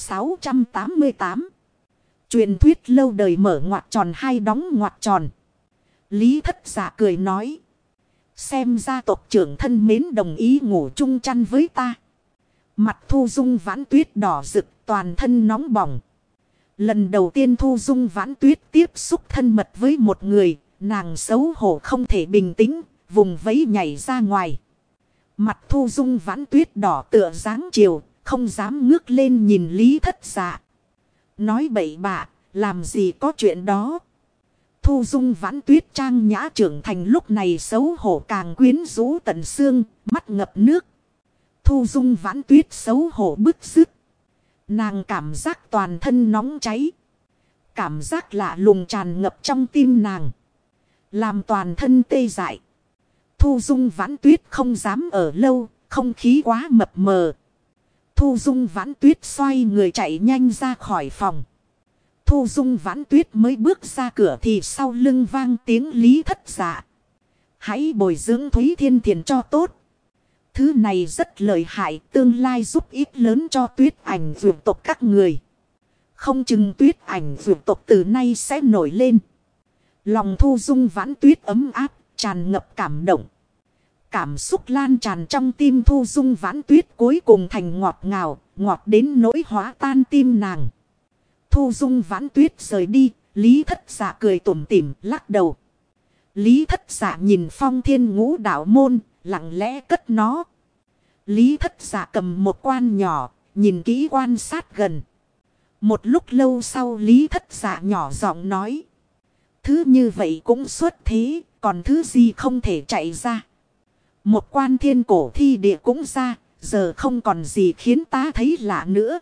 688. Truyền thuyết lâu đời mở ngoặc tròn hay đóng ngoặc tròn. Lý Thất Dạ cười nói. Xem ra tộc trưởng thân mến đồng ý ngủ chung chăn với ta. Mặt Thu Dung Vãn Tuyết đỏ rực, toàn thân nóng bỏng. Lần đầu tiên Thu Dung Vãn Tuyết tiếp xúc thân mật với một người, nàng xấu hổ không thể bình tĩnh, vùng vẫy nhảy ra ngoài. Mặt Thu Dung Vãn Tuyết đỏ tựa dáng chiều, không dám ngước lên nhìn Lý Thất Dạ. Nói bậy bạ, làm gì có chuyện đó. Thu Dung Vãn Tuyết trang nhã trưởng thành lúc này xấu hổ càng quyến rũ tận xương, mắt ngập nước. Thu Dung Vãn Tuyết xấu hổ bứt rứt. Nàng cảm giác toàn thân nóng cháy. Cảm giác lạ lùng tràn ngập trong tim nàng. Làm toàn thân tê dại. Thu Dung Vãn Tuyết không dám ở lâu, không khí quá mập mờ. Thu Dung Vãn Tuyết xoay người chạy nhanh ra khỏi phòng. Thu Dung Vãn Tuyết mới bước ra cửa thì sau lưng vang tiếng Lý Thất Dạ. Hãy bồi dưỡng Thúy Thiên Thiền cho tốt. Thứ này rất lợi hại, tương lai giúp ích lớn cho Tuyết Ảnh Dược tộc các người. Không chừng Tuyết Ảnh Dược tộc từ nay sẽ nổi lên. Lòng Thu Dung Vãn Tuyết ấm áp, tràn ngập cảm động. Cảm xúc lan tràn trong tim Thu Dung Vãn Tuyết cuối cùng thành ngọt ngào, ngọt đến nỗi hóa tan tim nàng. Thu Dung Vãn Tuyết rời đi, Lý Thất Dạ cười tủm tỉm lắc đầu. Lý Thất Dạ nhìn Phong Thiên Ngũ Đạo môn, lặng lẽ cất nó. Lý Thất Dạ cầm một quan nhỏ, nhìn kỹ quan sát gần. Một lúc lâu sau Lý Thất Dạ nhỏ giọng nói. Thứ như vậy cũng xuất thế, còn thứ gì không thể chạy ra. Một quan thiên cổ thi địa cũng ra, giờ không còn gì khiến ta thấy lạ nữa.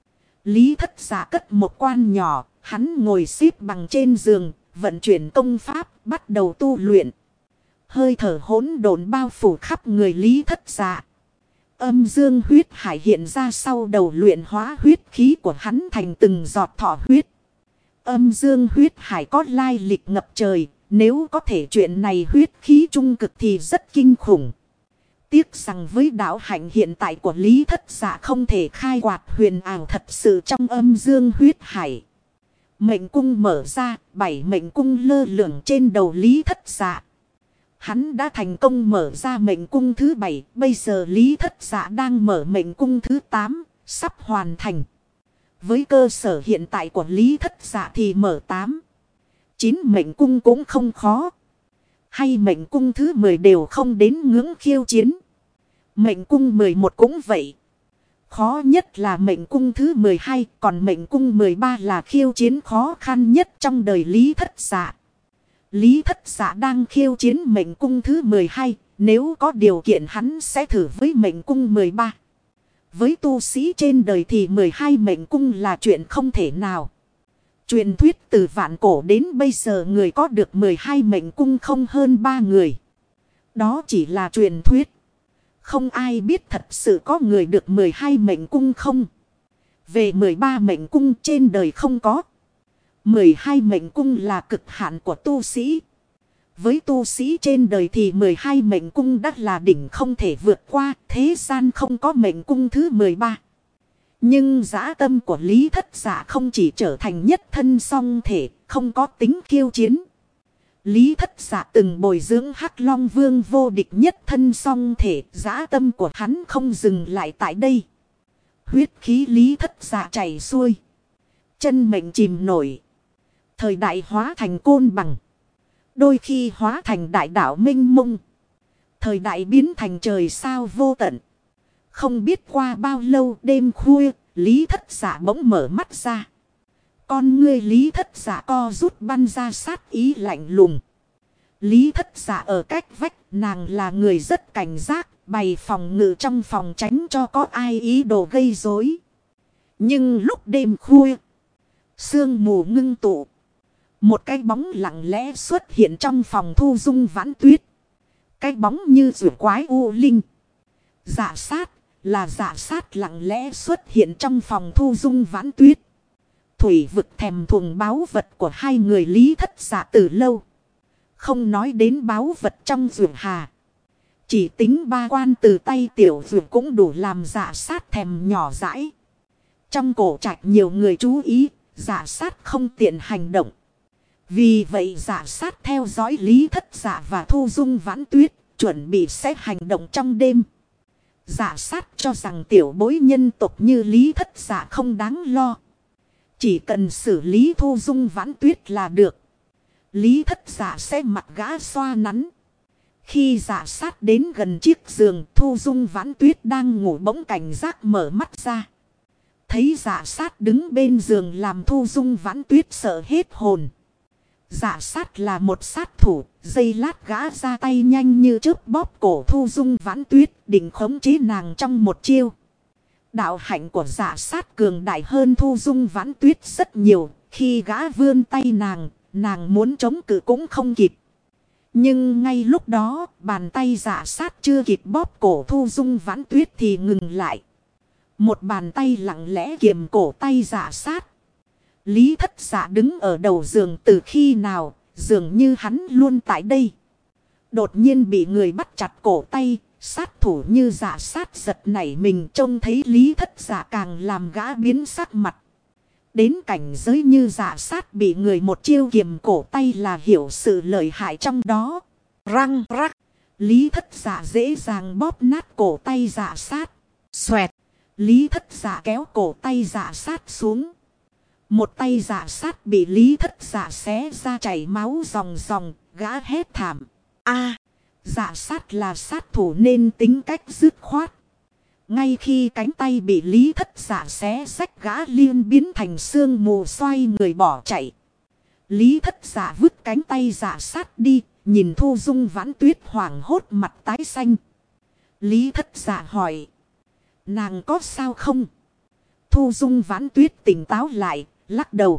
Lý Thất Dạ cất một quan nhỏ, hắn ngồi xếp bằng trên giường, vận chuyển công pháp, bắt đầu tu luyện. Hơi thở hỗn độn bao phủ khắp người Lý Thất Dạ. Âm dương huyết hải hiện ra sau đầu luyện hóa huyết khí của hắn thành từng giọt thọ huyết. Âm dương huyết hải có lai lịch ngập trời, nếu có thể chuyện này huyết khí trung cực thì rất kinh khủng. Tiếc rằng với đạo hạnh hiện tại của Lý Thất Dạ không thể khai quạt huyền ảo thật sự trong âm dương huyết hải. Mệnh cung mở ra, 7 mệnh cung lơ lửng trên đầu Lý Thất Dạ. Hắn đã thành công mở ra mệnh cung thứ 7, bây giờ Lý Thất Dạ đang mở mệnh cung thứ 8, sắp hoàn thành. Với cơ sở hiện tại của Lý Thất Dạ thì mở 8, 9 mệnh cung cũng không khó. Hay mệnh cung thứ 10 đều không đến ngưỡng khiêu chiến. Mệnh cung 11 cũng vậy. Khó nhất là mệnh cung thứ 12, còn mệnh cung 13 là khiêu chiến khó khăn nhất trong đời Lý Thất Dạ. Lý Thất Dạ đang khiêu chiến mệnh cung thứ 12, nếu có điều kiện hắn sẽ thử với mệnh cung 13. Với tu sĩ trên đời thì 12 mệnh cung là chuyện không thể nào. Truyền thuyết từ vạn cổ đến bây giờ người có được 12 mệnh cung không hơn 3 người. Đó chỉ là truyền thuyết. Không ai biết thật sự có người được 12 mệnh cung không. Về 13 mệnh cung trên đời không có. 12 mệnh cung là cực hạn của tu sĩ. Với tu sĩ trên đời thì 12 mệnh cung đã là đỉnh không thể vượt qua. Thế gian không có mệnh cung thứ 13. Nhưng dã tâm của Lý Thất Dạ không chỉ trở thành nhất thân song thể, không có tính khiêu chiến. Lý Thất Dạ từng bồi dưỡng Hắc Long Vương vô địch nhất thân song thể, dã tâm của hắn không dừng lại tại đây. Huyết khí Lý Thất Dạ chảy xuôi, chân mệnh chìm nổi. Thời đại hóa thành côn bằng, đôi khi hóa thành đại đảo mênh mông. Thời đại biến thành trời sao vô tận. Không biết qua bao lâu, đêm khuya, Lý Thất Dạ bỗng mở mắt ra. Con ngươi Lý Thất Dạ co rút bắn ra sát ý lạnh lùng. Lý Thất Dạ ở cách vách, nàng là người rất cảnh giác, bày phòng ngự trong phòng tránh cho có ai ý đồ gây rối. Nhưng lúc đêm khuya, sương mù ngưng tụ, một cái bóng lặng lẽ xuất hiện trong phòng Thu Dung Vãn Tuyết. Cái bóng như rùa quái u linh. Dạ sát, là dạ sát lặng lẽ xuất hiện trong phòng Thu Dung Vãn Tuyết. Thủy vực thèm thuồng báu vật của hai người Lý Thất Dạ từ lâu. Không nói đến báu vật trong rùa hà. Chỉ tính ba quan từ tay tiểu rùa cũng đủ làm dạ sát thèm nhỏ dãi. Trong cổ trạch nhiều người chú ý, dạ sát không tiện hành động. Vì vậy dạ sát theo dõi Lý Thất Dạ và Thu Dung Vãn Tuyết, chuẩn bị sẽ hành động trong đêm. Dạ sát cho rằng tiểu bối nhân tộc như Lý Thất Dạ không đáng lo. Chỉ cần xử lý Thu Dung Vãn Tuyết là được. Lý Thất Dạ sẽ mặt gã xoa nắn. Khi dạ sát đến gần chiếc giường, Thu Dung Vãn Tuyết đang ngủ bỗng cảnh giác mở mắt ra. Thấy dạ sát đứng bên giường làm Thu Dung Vãn Tuyết sợ hết hồn. Dạ sát là một sát thủ, giây lát gã ra tay nhanh như chớp bóp cổ Thu Dung Vãn Tuyết, định khống chế nàng trong một chiêu. Đạo hạnh của dạ sát cường đại hơn Thu Dung Vãn Tuyết rất nhiều, khi gã vươn tay nàng muốn chống cự cũng không kịp. Nhưng ngay lúc đó, bàn tay dạ sát chưa kịp bóp cổ Thu Dung Vãn Tuyết thì ngừng lại. Một bàn tay lặng lẽ kiềm cổ tay dạ sát. Lý Thất Dạ đứng ở đầu giường từ khi nào, dường như hắn luôn tại đây. Đột nhiên bị người bắt chặt cổ tay, sát thủ như dạ sát giật nảy mình, trông thấy Lý Thất Dạ càng làm gã biến sắc mặt. Đến cảnh giới như dạ sát bị người một chiêu kiềm cổ tay là hiểu sự lợi hại trong đó. Răng rắc, Lý Thất Dạ dễ dàng bóp nát cổ tay dạ sát. Xoẹt, Lý Thất Dạ kéo cổ tay dạ sát xuống. Một tay dạ sát bị Lý Thất Dạ xé ra chảy máu ròng ròng, gã hét thảm. A, dạ sát là sát thủ nên tính cách dứt khoát. Ngay khi cánh tay bị Lý Thất Dạ xé rách, gã liên biến thành sương mù xoay người bỏ chạy. Lý Thất Dạ vứt cánh tay dạ sát đi, nhìn Thu Dung Vãn Tuyết hoảng hốt mặt tái xanh. Lý Thất Dạ hỏi, nàng có sao không? Thu Dung Vãn Tuyết tỉnh táo lại, lắc đầu.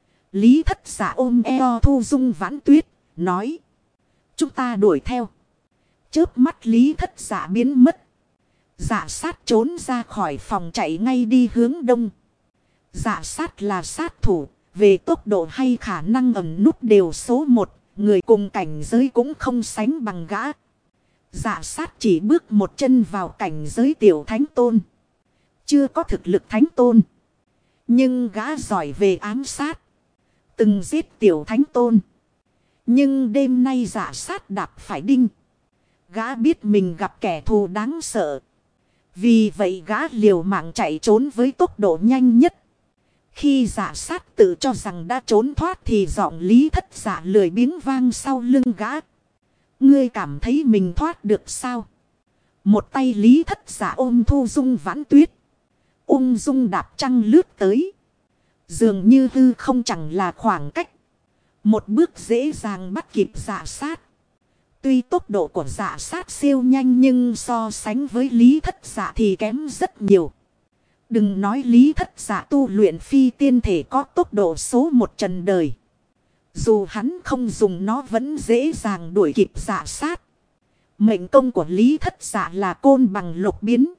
Lý Thất Dạ ôm eo Thu Dung Vãn Tuyết, nói, chúng ta đuổi theo. Chớp mắt Lý Thất Dạ biến mất. Dạ sát trốn ra khỏi phòng chạy ngay đi hướng đông. Dạ sát là sát thủ, về tốc độ hay khả năng ẩn núp đều số 1, người cùng cảnh giới cũng không sánh bằng gã. Dạ sát chỉ bước một chân vào cảnh giới tiểu thánh tôn. Chưa có thực lực thánh tôn, nhưng gã giỏi về ám sát, từng giết tiểu thánh tôn. Nhưng đêm nay dạ sát đạp phải đinh. Gã biết mình gặp kẻ thù đáng sợ. Vì vậy gã liều mạng chạy trốn với tốc độ nhanh nhất. Khi dạ sát tự cho rằng đã trốn thoát thì giọng Lý Thất Dạ lười biếng vang sau lưng gã. Ngươi cảm thấy mình thoát được sao? Một tay Lý Thất Dạ ôm Thu Dung Vãn Tuyết, ung dung đạp trăng lướt tới. Dường như hư không chẳng là khoảng cách. Một bước dễ dàng bắt kịp dạ sát. Tuy tốc độ của dạ sát siêu nhanh nhưng so sánh với Lý Thất Dạ thì kém rất nhiều. Đừng nói Lý Thất Dạ tu luyện phi tiên thể có tốc độ số 1 trần đời. Dù hắn không dùng nó vẫn dễ dàng đuổi kịp dạ sát. Mệnh công của Lý Thất Dạ là côn bằng lục biến.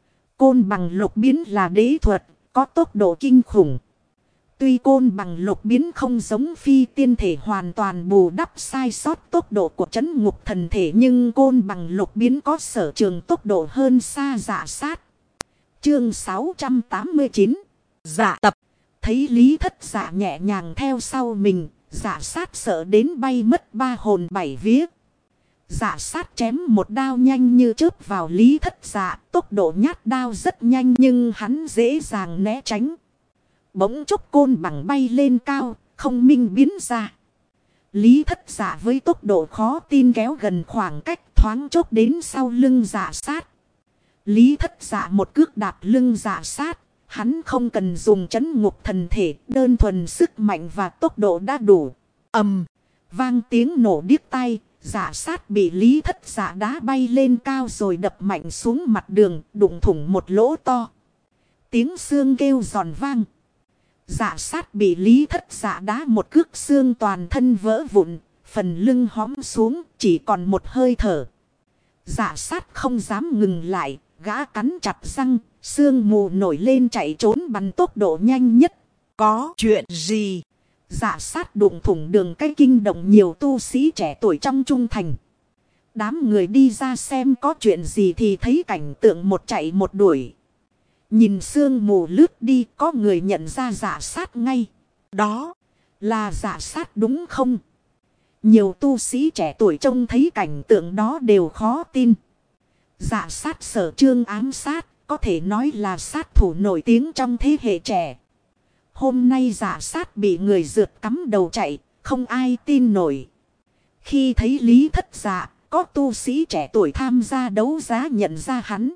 Côn bằng lục biến là đế thuật, có tốc độ kinh khủng. Tuy côn bằng lục biến không giống phi tiên thể hoàn toàn bù đắp sai sót tốc độ của trấn ngục thần thể, nhưng côn bằng lục biến có sở trường tốc độ hơn xa dạ sát. Chương 689 Dạ tập. Thấy Lý Thất Dạ nhẹ nhàng theo sau mình, Dạ sát sợ đến bay mất ba hồn bảy vía. Dạ sát chém một đao nhanh như chớp vào Lý Thất Dạ. Tốc độ nhát đao rất nhanh nhưng hắn dễ dàng né tránh. Bỗng chốc côn bằng bay lên cao, không minh biến ra. Lý Thất Dạ với tốc độ khó tin kéo gần khoảng cách thoáng chốc đến sau lưng dạ sát. Lý Thất Dạ một cước đạp lưng dạ sát. Hắn không cần dùng trấn ngục thần thể, đơn thuần sức mạnh và tốc độ đã đủ. Ầm, vang tiếng nổ điếc tai, dạ sát bị Lý Thất Dạ đá bay lên cao rồi đập mạnh xuống mặt đường, đụng thủng một lỗ to. Tiếng xương kêu giòn vang. Dạ sát bị Lý Thất Dạ đá một cước xương toàn thân vỡ vụn, phần lưng hõm xuống, chỉ còn một hơi thở. Dạ sát không dám ngừng lại, gã cắn chặt răng, sương mù nổi lên chạy trốn bằng tốc độ nhanh nhất. Có chuyện gì? Dạ sát đụng thủng đường cái kinh động nhiều tu sĩ trẻ tuổi trong trung thành. Đám người đi ra xem có chuyện gì thì thấy cảnh tượng một chạy một đuổi. Nhìn sương mù lướt đi có người nhận ra dạ sát ngay. Đó là dạ sát đúng không? Nhiều tu sĩ trẻ tuổi trông thấy cảnh tượng đó đều khó tin. Dạ sát sở trương ám sát, có thể nói là sát thủ nổi tiếng trong thế hệ trẻ. Hôm nay dạ sát bị người rượt cắm đầu chạy, không ai tin nổi. Khi thấy Lý Thất Dạ, có tu sĩ trẻ tuổi tham gia đấu giá nhận ra hắn.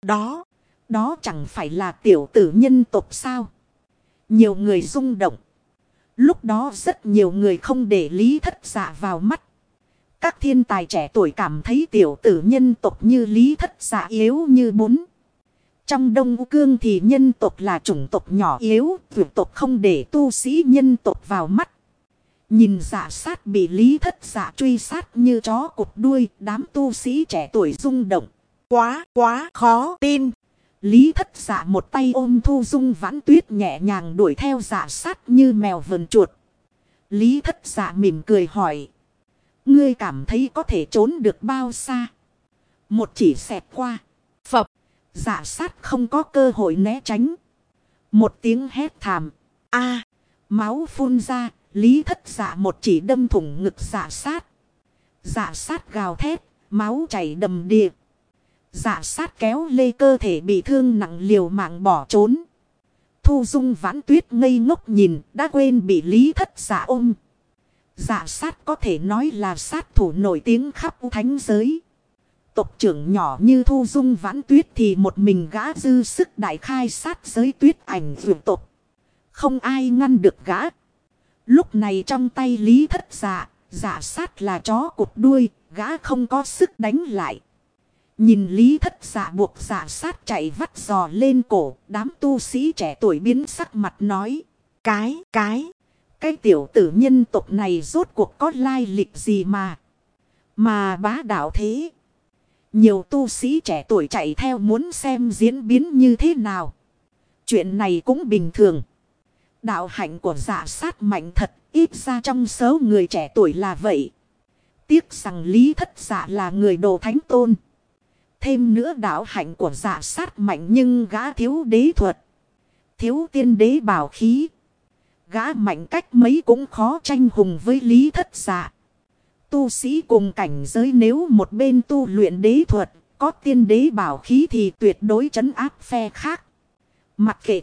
Đó chẳng phải là tiểu tử nhân tộc sao? Nhiều người rung động. Lúc đó rất nhiều người không để Lý Thất Dạ vào mắt. Các thiên tài trẻ tuổi cảm thấy tiểu tử nhân tộc như Lý Thất Dạ yếu như bún. Trong Đông Cương thì nhân tộc là chủng tộc nhỏ yếu, vượt tộc không để tu sĩ nhân tộc vào mắt. Nhìn dạ sát bị Lý Thất Dạ truy sát như chó cụt đuôi, đám tu sĩ trẻ tuổi rung động. Quá khó tin. Lý Thất Dạ một tay ôm Thu Dung Vãn Tuyết nhẹ nhàng đuổi theo dạ sát như mèo vờn chuột. Lý Thất Dạ mỉm cười hỏi. Ngươi cảm thấy có thể trốn được bao xa? Một chỉ xẹt qua. Phập. Dạ sát không có cơ hội né tránh. Một tiếng hét thảm. A, máu phun ra. Lý Thất Dạ một chỉ đâm thủng ngực dạ sát. Dạ sát gào thét. Máu chảy đầm đìa. Dạ sát kéo lê cơ thể bị thương nặng liều mạng bỏ trốn. Thu Dung Vãn Tuyết ngây ngốc nhìn, đã quên bị Lý Thất Dạ ôm. Dạ sát có thể nói là sát thủ nổi tiếng khắp thánh giới. Tộc trưởng nhỏ như Thu Dung Vãn Tuyết thì một mình gã dư sức đại khai sát giới tuyết ảnh vượt tộc. Không ai ngăn được gã. Lúc này trong tay Lý Thất Dạ, dạ sát là chó cụt đuôi, gã không có sức đánh lại. Nhìn Lý Thất Dạ buộc dạ sát chạy vắt giò lên cổ, đám tu sĩ trẻ tuổi biến sắc mặt nói. Cái tiểu tử nhân tộc này rốt cuộc có lai lịch gì mà bá đạo thế. Nhiều tu sĩ trẻ tuổi chạy theo muốn xem diễn biến như thế nào. Chuyện này cũng bình thường. Đạo hạnh của dạ sát mạnh thật, ít ra trong số người trẻ tuổi là vậy. Tiếc rằng Lý Thất Dạ là người đồ thánh tôn. Thêm nữa đạo hạnh của dạ sát mạnh nhưng gã thiếu đế thuật. Thiếu tiên đế bảo khí. Gã mạnh cách mấy cũng khó tranh hùng với Lý Thất Dạ. Tu sĩ cùng cảnh giới nếu một bên tu luyện đế thuật, có tiên đế bảo khí thì tuyệt đối trấn áp phe khác. Mặc kệ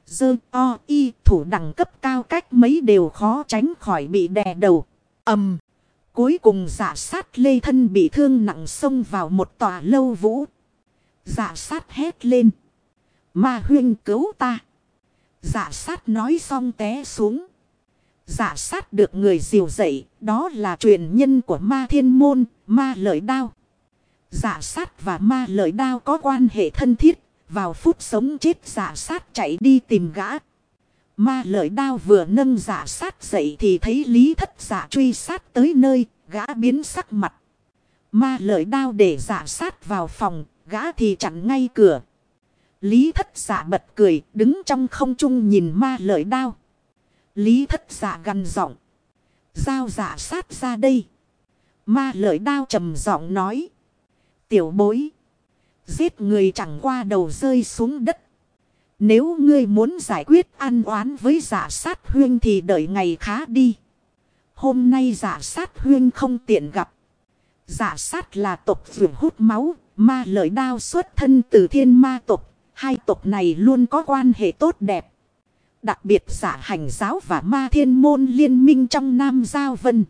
y thủ đẳng cấp cao cách mấy đều khó tránh khỏi bị đè đầu. Cuối cùng dạ sát lê thân bị thương nặng xông vào một tòa lâu vũ. Dạ sát hét lên. Ma huynh cứu ta. Dạ sát nói xong té xuống. Dạ sát được người dìu dậy, đó là truyền nhân của Ma Thiên Môn, Ma Lợi Đao. Dạ sát và Ma Lợi Đao có quan hệ thân thiết, vào phút sống chết dạ sát chạy đi tìm gã. Ma Lợi Đao vừa nâng dạ sát dậy thì thấy Lý Thất Dạ truy sát tới nơi, gã biến sắc mặt. Ma Lợi Đao để dạ sát vào phòng, gã thì chặn ngay cửa. Lý Thất Dạ bật cười, đứng trong không trung nhìn Ma Lợi Đao. Lý Thất Dạ gằn giọng. Giao dạ sát ra đây. Ma Lợi Đao trầm giọng nói. Tiểu bối. Giết người chẳng qua đầu rơi xuống đất. Nếu ngươi muốn giải quyết ăn oán với dạ sát huynh thì đợi ngày khá đi. Hôm nay Dạ Sát huyên không tiện gặp. Dạ Sát là tộc vượt hút máu, Ma Lợi Đao xuất thân từ Thiên Ma tộc. Hai tộc này luôn có quan hệ tốt đẹp. Đặc biệt Dạ Hành giáo và Ma Thiên môn liên minh trong Nam Giao Vân.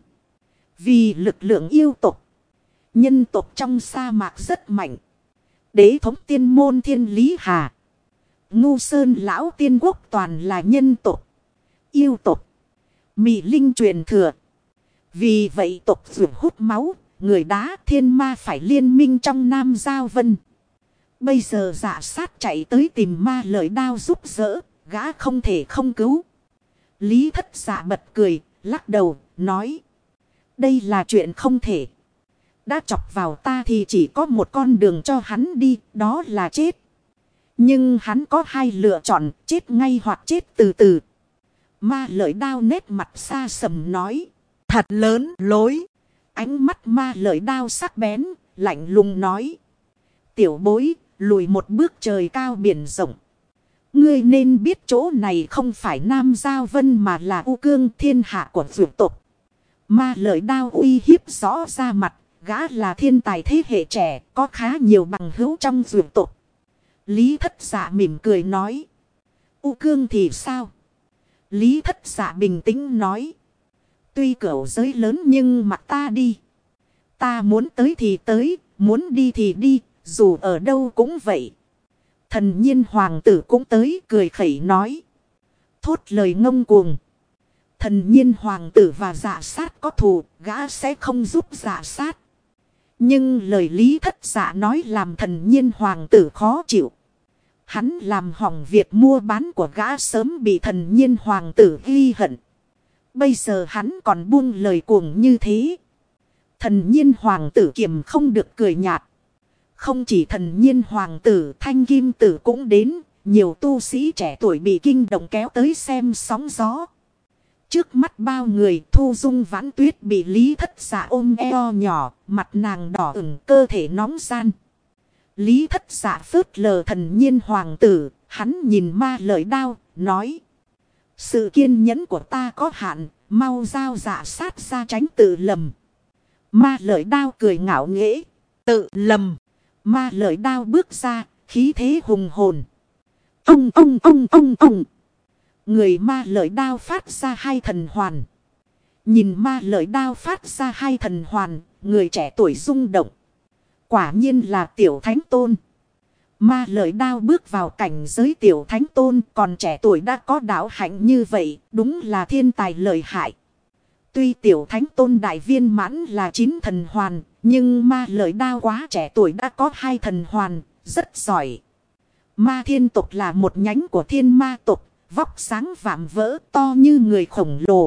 Vì lực lượng yêu tộc, nhân tộc trong sa mạc rất mạnh. Đế thống tiên môn Thiên Lý Hà, Ngu Sơn lão tiên quốc toàn là nhân tộc, yêu tộc, Mị Linh truyền thừa. Vì vậy tộc vượt hút máu, người đá thiên ma phải liên minh trong Nam Giao Vân. Bây giờ Dạ Sát chạy tới tìm Ma Lợi Đao giúp đỡ, gã không thể không cứu. Lý Thất Dạ bật cười, lắc đầu, nói. Đây là chuyện không thể. Đã chọc vào ta thì chỉ có một con đường cho hắn đi, đó là chết. Nhưng hắn có hai lựa chọn, chết ngay hoặc chết từ từ. Ma Lợi Đao nét mặt xa sầm nói. Thật lớn lối. Ánh mắt Ma Lợi Đao sắc bén, lạnh lùng nói. Tiểu bối, lùi một bước trời cao biển rộng. Ngươi nên biết chỗ này không phải Nam Giao Vân mà là U Cương thiên hạ của vượt tộc. Ma Lợi Đao uy hiếp rõ ra mặt, gã là thiên tài thế hệ trẻ, có khá nhiều bằng hữu trong vượt tộc. Lý Thất Dạ mỉm cười nói. U Cương thì sao? Lý Thất Dạ bình tĩnh nói. Tuy cửu giới lớn nhưng mặc ta đi. Ta muốn tới thì tới, muốn đi thì đi, dù ở đâu cũng vậy. Thần Nhiên hoàng tử cũng tới, cười khẩy nói. Thốt lời ngông cuồng. Thần Nhiên hoàng tử và Dạ Sát có thù, gã sẽ không giúp Dạ Sát. Nhưng lời Lý Thất Dạ nói làm Thần Nhiên hoàng tử khó chịu. Hắn làm hỏng việc mua bán của gã sớm bị Thần Nhiên hoàng tử ghi hận. Bây giờ hắn còn buông lời cuồng như thế. Thần Nhiên hoàng tử kiềm không được cười nhạt. Không chỉ Thần Nhiên hoàng tử, Thanh Kim tử cũng đến. Nhiều tu sĩ trẻ tuổi bị kinh động kéo tới xem sóng gió. Trước mắt bao người, Thu Dung Vãn Tuyết bị Lý Thất Dạ ôm eo nhỏ, mặt nàng đỏ ửng, cơ thể nóng gian. Lý Thất Dạ phớt lờ Thần Nhiên hoàng tử, hắn nhìn Ma Lợi Đao, nói. Sự kiên nhẫn của ta có hạn, mau giao Dạ Sát ra tránh tự lầm. Ma Lợi Đao cười ngạo nghễ. Tự lầm. Ma Lợi Đao bước ra, khí thế hùng hồn. Ông. Người Ma Lợi Đao phát ra hai thần hoàn. Nhìn Ma Lợi Đao phát ra hai thần hoàn, người trẻ tuổi rung động. Quả nhiên là Tiểu Thánh Tôn. Ma Lợi Đao bước vào cảnh giới Tiểu Thánh Tôn, còn trẻ tuổi đã có đạo hạnh như vậy, đúng là thiên tài lợi hại. Tuy Tiểu Thánh Tôn đại viên mãn là 9 thần hoàn, nhưng Ma Lợi Đao quá trẻ tuổi đã có 2 thần hoàn, rất giỏi. Ma Thiên tộc là một nhánh của Thiên Ma tộc, vóc sáng vạm vỡ to như người khổng lồ.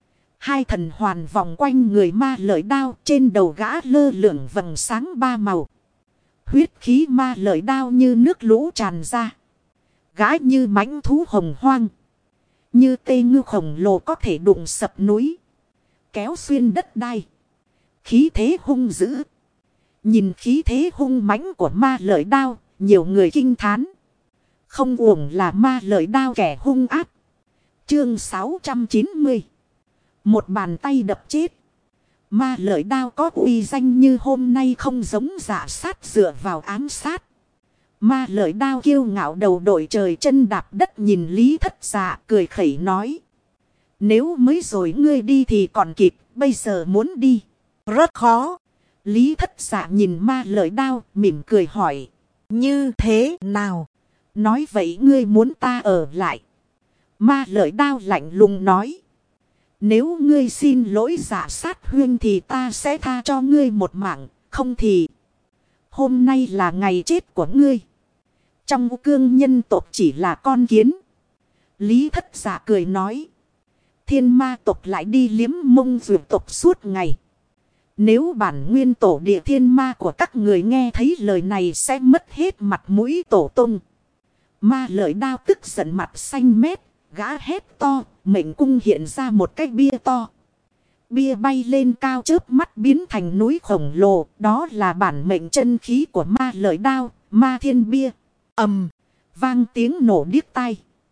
2 thần hoàn vòng quanh người Ma Lợi Đao, trên đầu gã lơ lửng vầng sáng 3 màu. Huyết khí Ma Lợi Đao như nước lũ tràn ra. Gã như mãnh thú hồng hoang. Như tê ngư khổng lồ có thể đụng sập núi. Kéo xuyên đất đai. Khí thế hung dữ. Nhìn khí thế hung mãnh của Ma Lợi Đao, nhiều người kinh thán. Không uổng là Ma Lợi Đao kẻ hung ác. Chương 690. Một bàn tay đập chết. Ma Lợi Đao có uy danh như hôm nay không giống Dạ Sát dựa vào ám sát. Ma Lợi Đao kiêu ngạo đầu đội trời chân đạp đất nhìn Lý Thất Dạ cười khẩy nói. Nếu mới rồi ngươi đi thì còn kịp, bây giờ muốn đi. Rất khó. Lý Thất Dạ nhìn Ma Lợi Đao mỉm cười hỏi. Như thế nào? Nói vậy ngươi muốn ta ở lại. Ma Lợi Đao lạnh lùng nói. Nếu ngươi xin lỗi Dạ Sát huynh thì ta sẽ tha cho ngươi một mạng. Không thì hôm nay là ngày chết của ngươi. Trong U Cương nhân tộc chỉ là con kiến. Lý Thất Dạ cười nói. Thiên Ma tộc lại đi liếm mông vượt tộc suốt ngày. Nếu bản nguyên tổ địa thiên ma của các người nghe thấy lời này sẽ mất hết mặt mũi tổ tung. Ma Lợi Đao tức giận mặt xanh mét, gã hét to, mệnh cung hiện ra một cái bia to. Bia bay lên cao chớp mắt biến thành núi khổng lồ, đó là bản mệnh chân khí của Ma Lợi Đao, Ma Thiên Bia. Ầm, vang tiếng nổ điếc tai.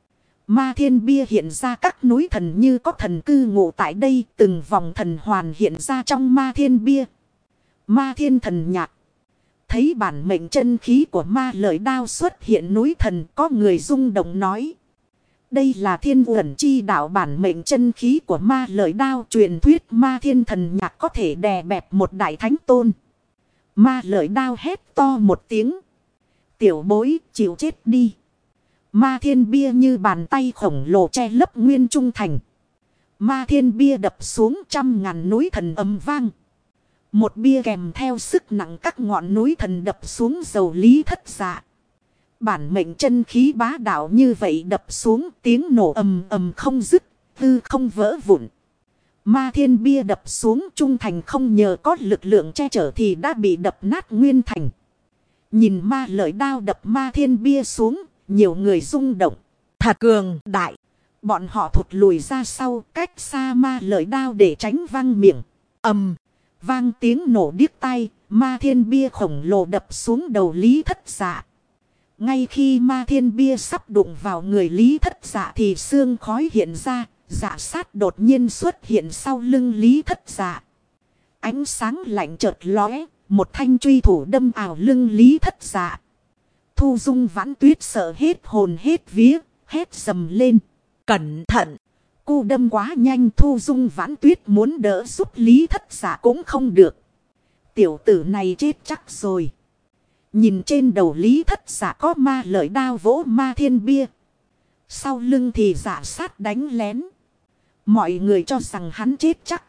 Ma thiên bia hiện ra các núi thần như có thần cư ngụ tại đây. Từng vòng thần hoàn hiện ra trong ma thiên bia. Ma thiên thần nhạc. Thấy bản mệnh chân khí của ma lợi đao xuất hiện núi thần, có người rung động nói. Đây là thiên uẩn chi đạo bản mệnh chân khí của ma lợi đao. Truyền thuyết ma thiên thần nhạc có thể đè bẹp một đại thánh tôn. Ma lợi đao hét to một tiếng. Tiểu bối chịu chết đi. Ma thiên bia như bàn tay khổng lồ che lấp nguyên trung thành. Ma thiên bia đập xuống trăm ngàn núi thần ầm vang. Một bia kèm theo sức nặng các ngọn núi thần đập xuống dầu lý thất dạ. Bản mệnh chân khí bá đạo như vậy đập xuống tiếng nổ ầm ầm không dứt, tư không vỡ vụn. Ma thiên bia đập xuống trung thành không nhờ có lực lượng che chở thì đã bị đập nát nguyên thành. Nhìn ma lợi đao đập ma thiên bia xuống, nhiều người rung động. Thật cường đại. Bọn họ thụt lùi ra sau cách xa ma lợi đao để tránh văng miệng. Vang tiếng nổ điếc tai, ma thiên bia khổng lồ đập xuống đầu lý thất dạ. Ngay khi ma thiên bia sắp đụng vào người lý thất dạ thì xương khói hiện ra, dạ sát đột nhiên xuất hiện sau lưng lý thất dạ. Ánh sáng lạnh chợt lóe, một thanh truy thủ đâm ảo lưng lý thất dạ. Thu Dung Vãn Tuyết sợ hết hồn hết vía, hét sầm lên. Cẩn thận! Cu đâm quá nhanh, Thu Dung Vãn Tuyết muốn đỡ giúp lý thất dạ cũng không được. Tiểu tử này chết chắc rồi. Nhìn trên đầu lý thất dạ có ma lợi đao vỗ ma thiên bia. Sau lưng thì dạ sát đánh lén. Mọi người cho rằng hắn chết chắc.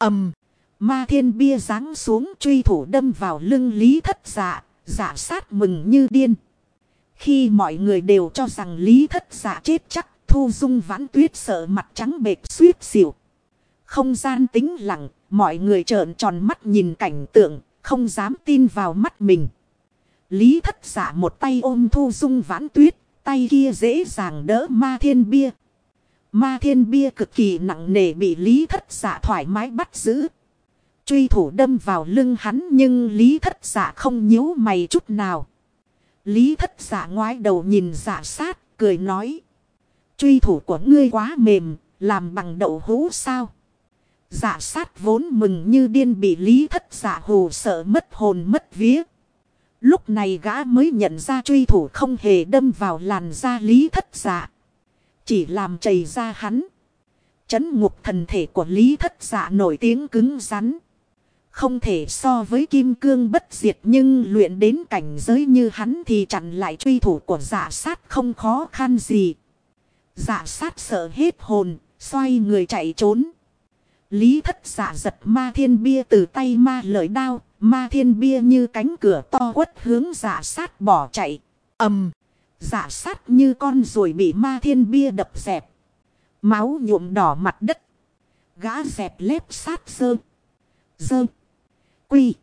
Ma thiên bia giáng xuống truy thủ đâm vào lưng lý thất dạ. Dạ sát mừng như điên. Khi mọi người đều cho rằng lý thất dạ chết chắc, Thu Dung Vãn Tuyết sợ mặt trắng bệch suýt xỉu. Không gian tĩnh lặng, mọi người trợn tròn mắt nhìn cảnh tượng, không dám tin vào mắt mình. Lý thất dạ một tay ôm Thu Dung Vãn Tuyết, tay kia dễ dàng đỡ ma thiên bia. Ma thiên bia cực kỳ nặng nề bị lý thất dạ thoải mái bắt giữ. Truy thủ đâm vào lưng hắn nhưng lý thất dạ không nhíu mày chút nào. Lý thất dạ ngoái đầu nhìn dạ sát, cười nói. Truy thủ của ngươi quá mềm, làm bằng đậu hũ sao? Dạ sát vốn mừng như điên bị lý thất dạ hù sợ mất hồn mất vía. Lúc này gã mới nhận ra truy thủ không hề đâm vào làn da lý thất dạ. Chỉ làm chảy ra hắn. Chấn ngục thần thể của lý thất dạ nổi tiếng cứng rắn. Không thể so với kim cương bất diệt nhưng luyện đến cảnh giới như hắn thì chặn lại truy thủ của dạ sát không khó khăn gì. Dạ sát sợ hết hồn, xoay người chạy trốn. Lý thất dạ giật ma thiên bia từ tay ma lợi đao, ma thiên bia như cánh cửa to quất hướng dạ sát bỏ chạy. Dạ sát như con ruồi bị ma thiên bia đập dẹp. Máu nhuộm đỏ mặt đất. Gã dẹp lép sát sơ. Quy.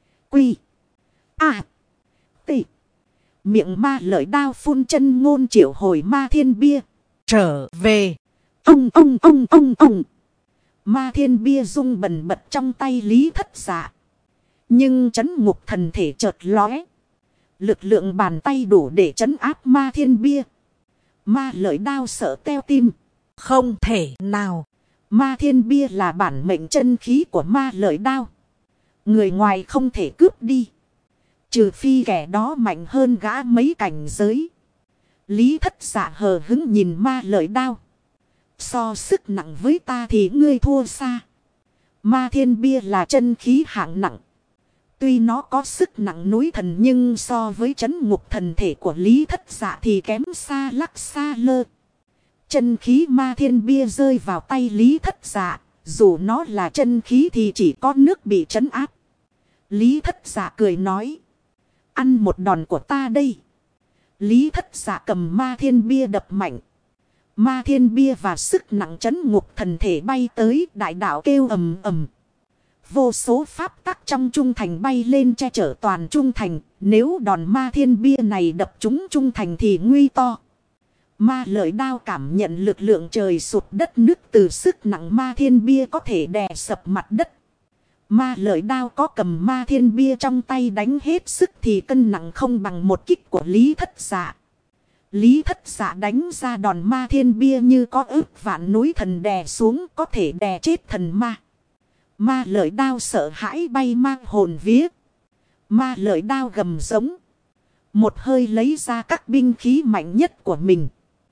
T. Miệng ma lợi đao phun chân ngôn triệu hồi ma thiên bia. Trở về. Ông. Ma thiên bia rung bần bật trong tay lý thất dạ. Nhưng trấn ngục thần thể chợt lóe. Lực lượng bàn tay đủ để trấn áp ma thiên bia. Ma lợi đao sợ teo tim. Không thể nào. Ma thiên bia là bản mệnh chân khí của ma lợi đao. Người ngoài không thể cướp đi. Trừ phi kẻ đó mạnh hơn gã mấy cảnh giới. Lý thất dạ hờ hứng nhìn ma lợi đao. So sức nặng với ta thì ngươi thua xa. Ma thiên bia là chân khí hạng nặng. Tuy nó có sức nặng núi thần nhưng so với trấn ngục thần thể của lý thất dạ thì kém xa lắc xa lơ. Chân khí ma thiên bia rơi vào tay lý thất dạ. Dù nó là chân khí thì chỉ có nước bị trấn áp. Lý thất dạ cười nói. Ăn một đòn của ta đây. Lý thất dạ cầm ma thiên bia đập mạnh. Ma thiên bia và sức nặng trấn ngục thần thể bay tới, đại đạo kêu ầm ầm. Vô số pháp tắc trong trung thành bay lên che chở toàn trung thành. Nếu đòn ma thiên bia này đập trúng trung thành thì nguy to. Ma lợi đao cảm nhận lực lượng trời sụt đất nước từ sức nặng ma thiên bia có thể đè sập mặt đất. Ma lợi đao có cầm ma thiên bia trong tay đánh hết sức thì cân nặng không bằng một kích của lý thất dạ. Lý Thất Dạ đánh ra đòn ma thiên bia như có ức vạn núi thần đè xuống, có thể đè chết thần ma. Ma lợi đao sợ hãi bay mang hồn vía. Ma lợi đao gầm giống. Một hơi lấy ra các binh khí mạnh nhất của mình.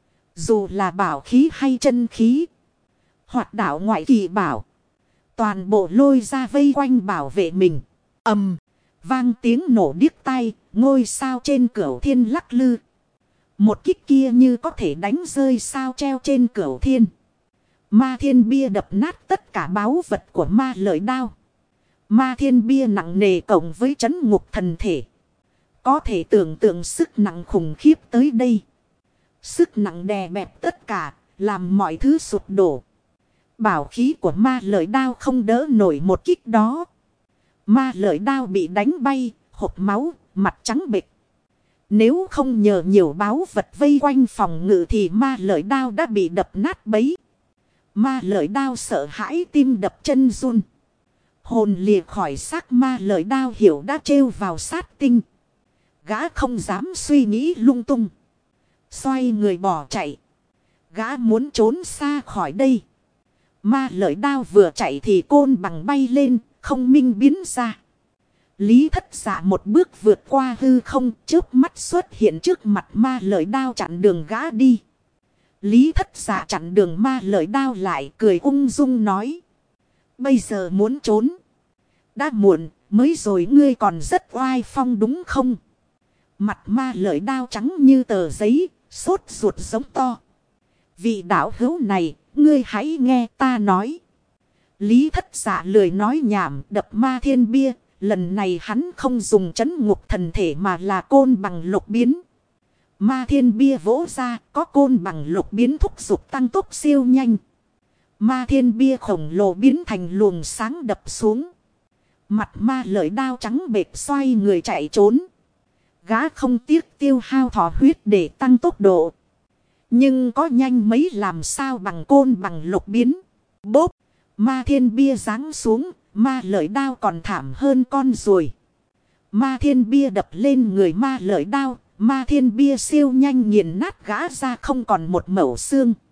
Dù là bảo khí hay chân khí. Hoạt đạo ngoại kỳ bảo. Toàn bộ lôi ra vây quanh bảo vệ mình. Ầm. Vang tiếng nổ điếc tai. Ngôi sao trên cửu thiên lắc lư. Một kích kia như có thể đánh rơi sao treo trên cửu thiên. Ma thiên bia đập nát tất cả báu vật của ma lợi đao. Ma thiên bia nặng nề cộng với trấn ngục thần thể. Có thể tưởng tượng sức nặng khủng khiếp tới đây. Sức nặng đè bẹp tất cả, làm mọi thứ sụp đổ. Bảo khí của ma lợi đao không đỡ nổi một kích đó. Ma lợi đao bị đánh bay, hộc máu, mặt trắng bệch. Nếu không nhờ nhiều báu vật vây quanh phòng ngự thì ma lợi đao đã bị đập nát bấy. Ma lợi đao sợ hãi tim đập chân run. Hồn lìa khỏi xác ma lợi đao hiểu đã trêu vào sát tinh. Gã không dám suy nghĩ lung tung. Xoay người bỏ chạy. Gã muốn trốn xa khỏi đây. Ma lợi đao vừa chạy thì côn bằng bay lên, không minh biến ra. Lý Thất Dạ một bước vượt qua hư không, chớp mắt xuất hiện trước mặt ma lợi đao chặn đường gã đi. Lý Thất Dạ chặn đường ma lợi đao lại, cười ung dung nói. Bây giờ muốn trốn. Đã muộn, mới rồi ngươi còn rất oai phong đúng không? Mặt ma lợi đao trắng như tờ giấy, sốt ruột giống to. Vị đạo hữu này, ngươi hãy nghe ta nói. Lý Thất Dạ lười nói nhảm, đập ma thiên bia. Lần này hắn không dùng trấn ngục thần thể mà là côn bằng lục biến. Ma thiên bia vỗ ra, có côn bằng lục biến thúc giục tăng tốc siêu nhanh. Ma thiên bia khổng lồ biến thành luồng sáng đập xuống. Mặt ma lợi đao trắng bệch xoay người chạy trốn. Gã không tiếc tiêu hao thọ huyết để tăng tốc độ. Nhưng có nhanh mấy làm sao bằng côn bằng lục biến. Bốp, ma thiên bia giáng xuống, ma lợi đao còn thảm hơn con ruồi. Ma thiên bia đập lên người ma lợi đao, ma thiên bia siêu nhanh nghiền nát gã ra không còn một mẩu xương.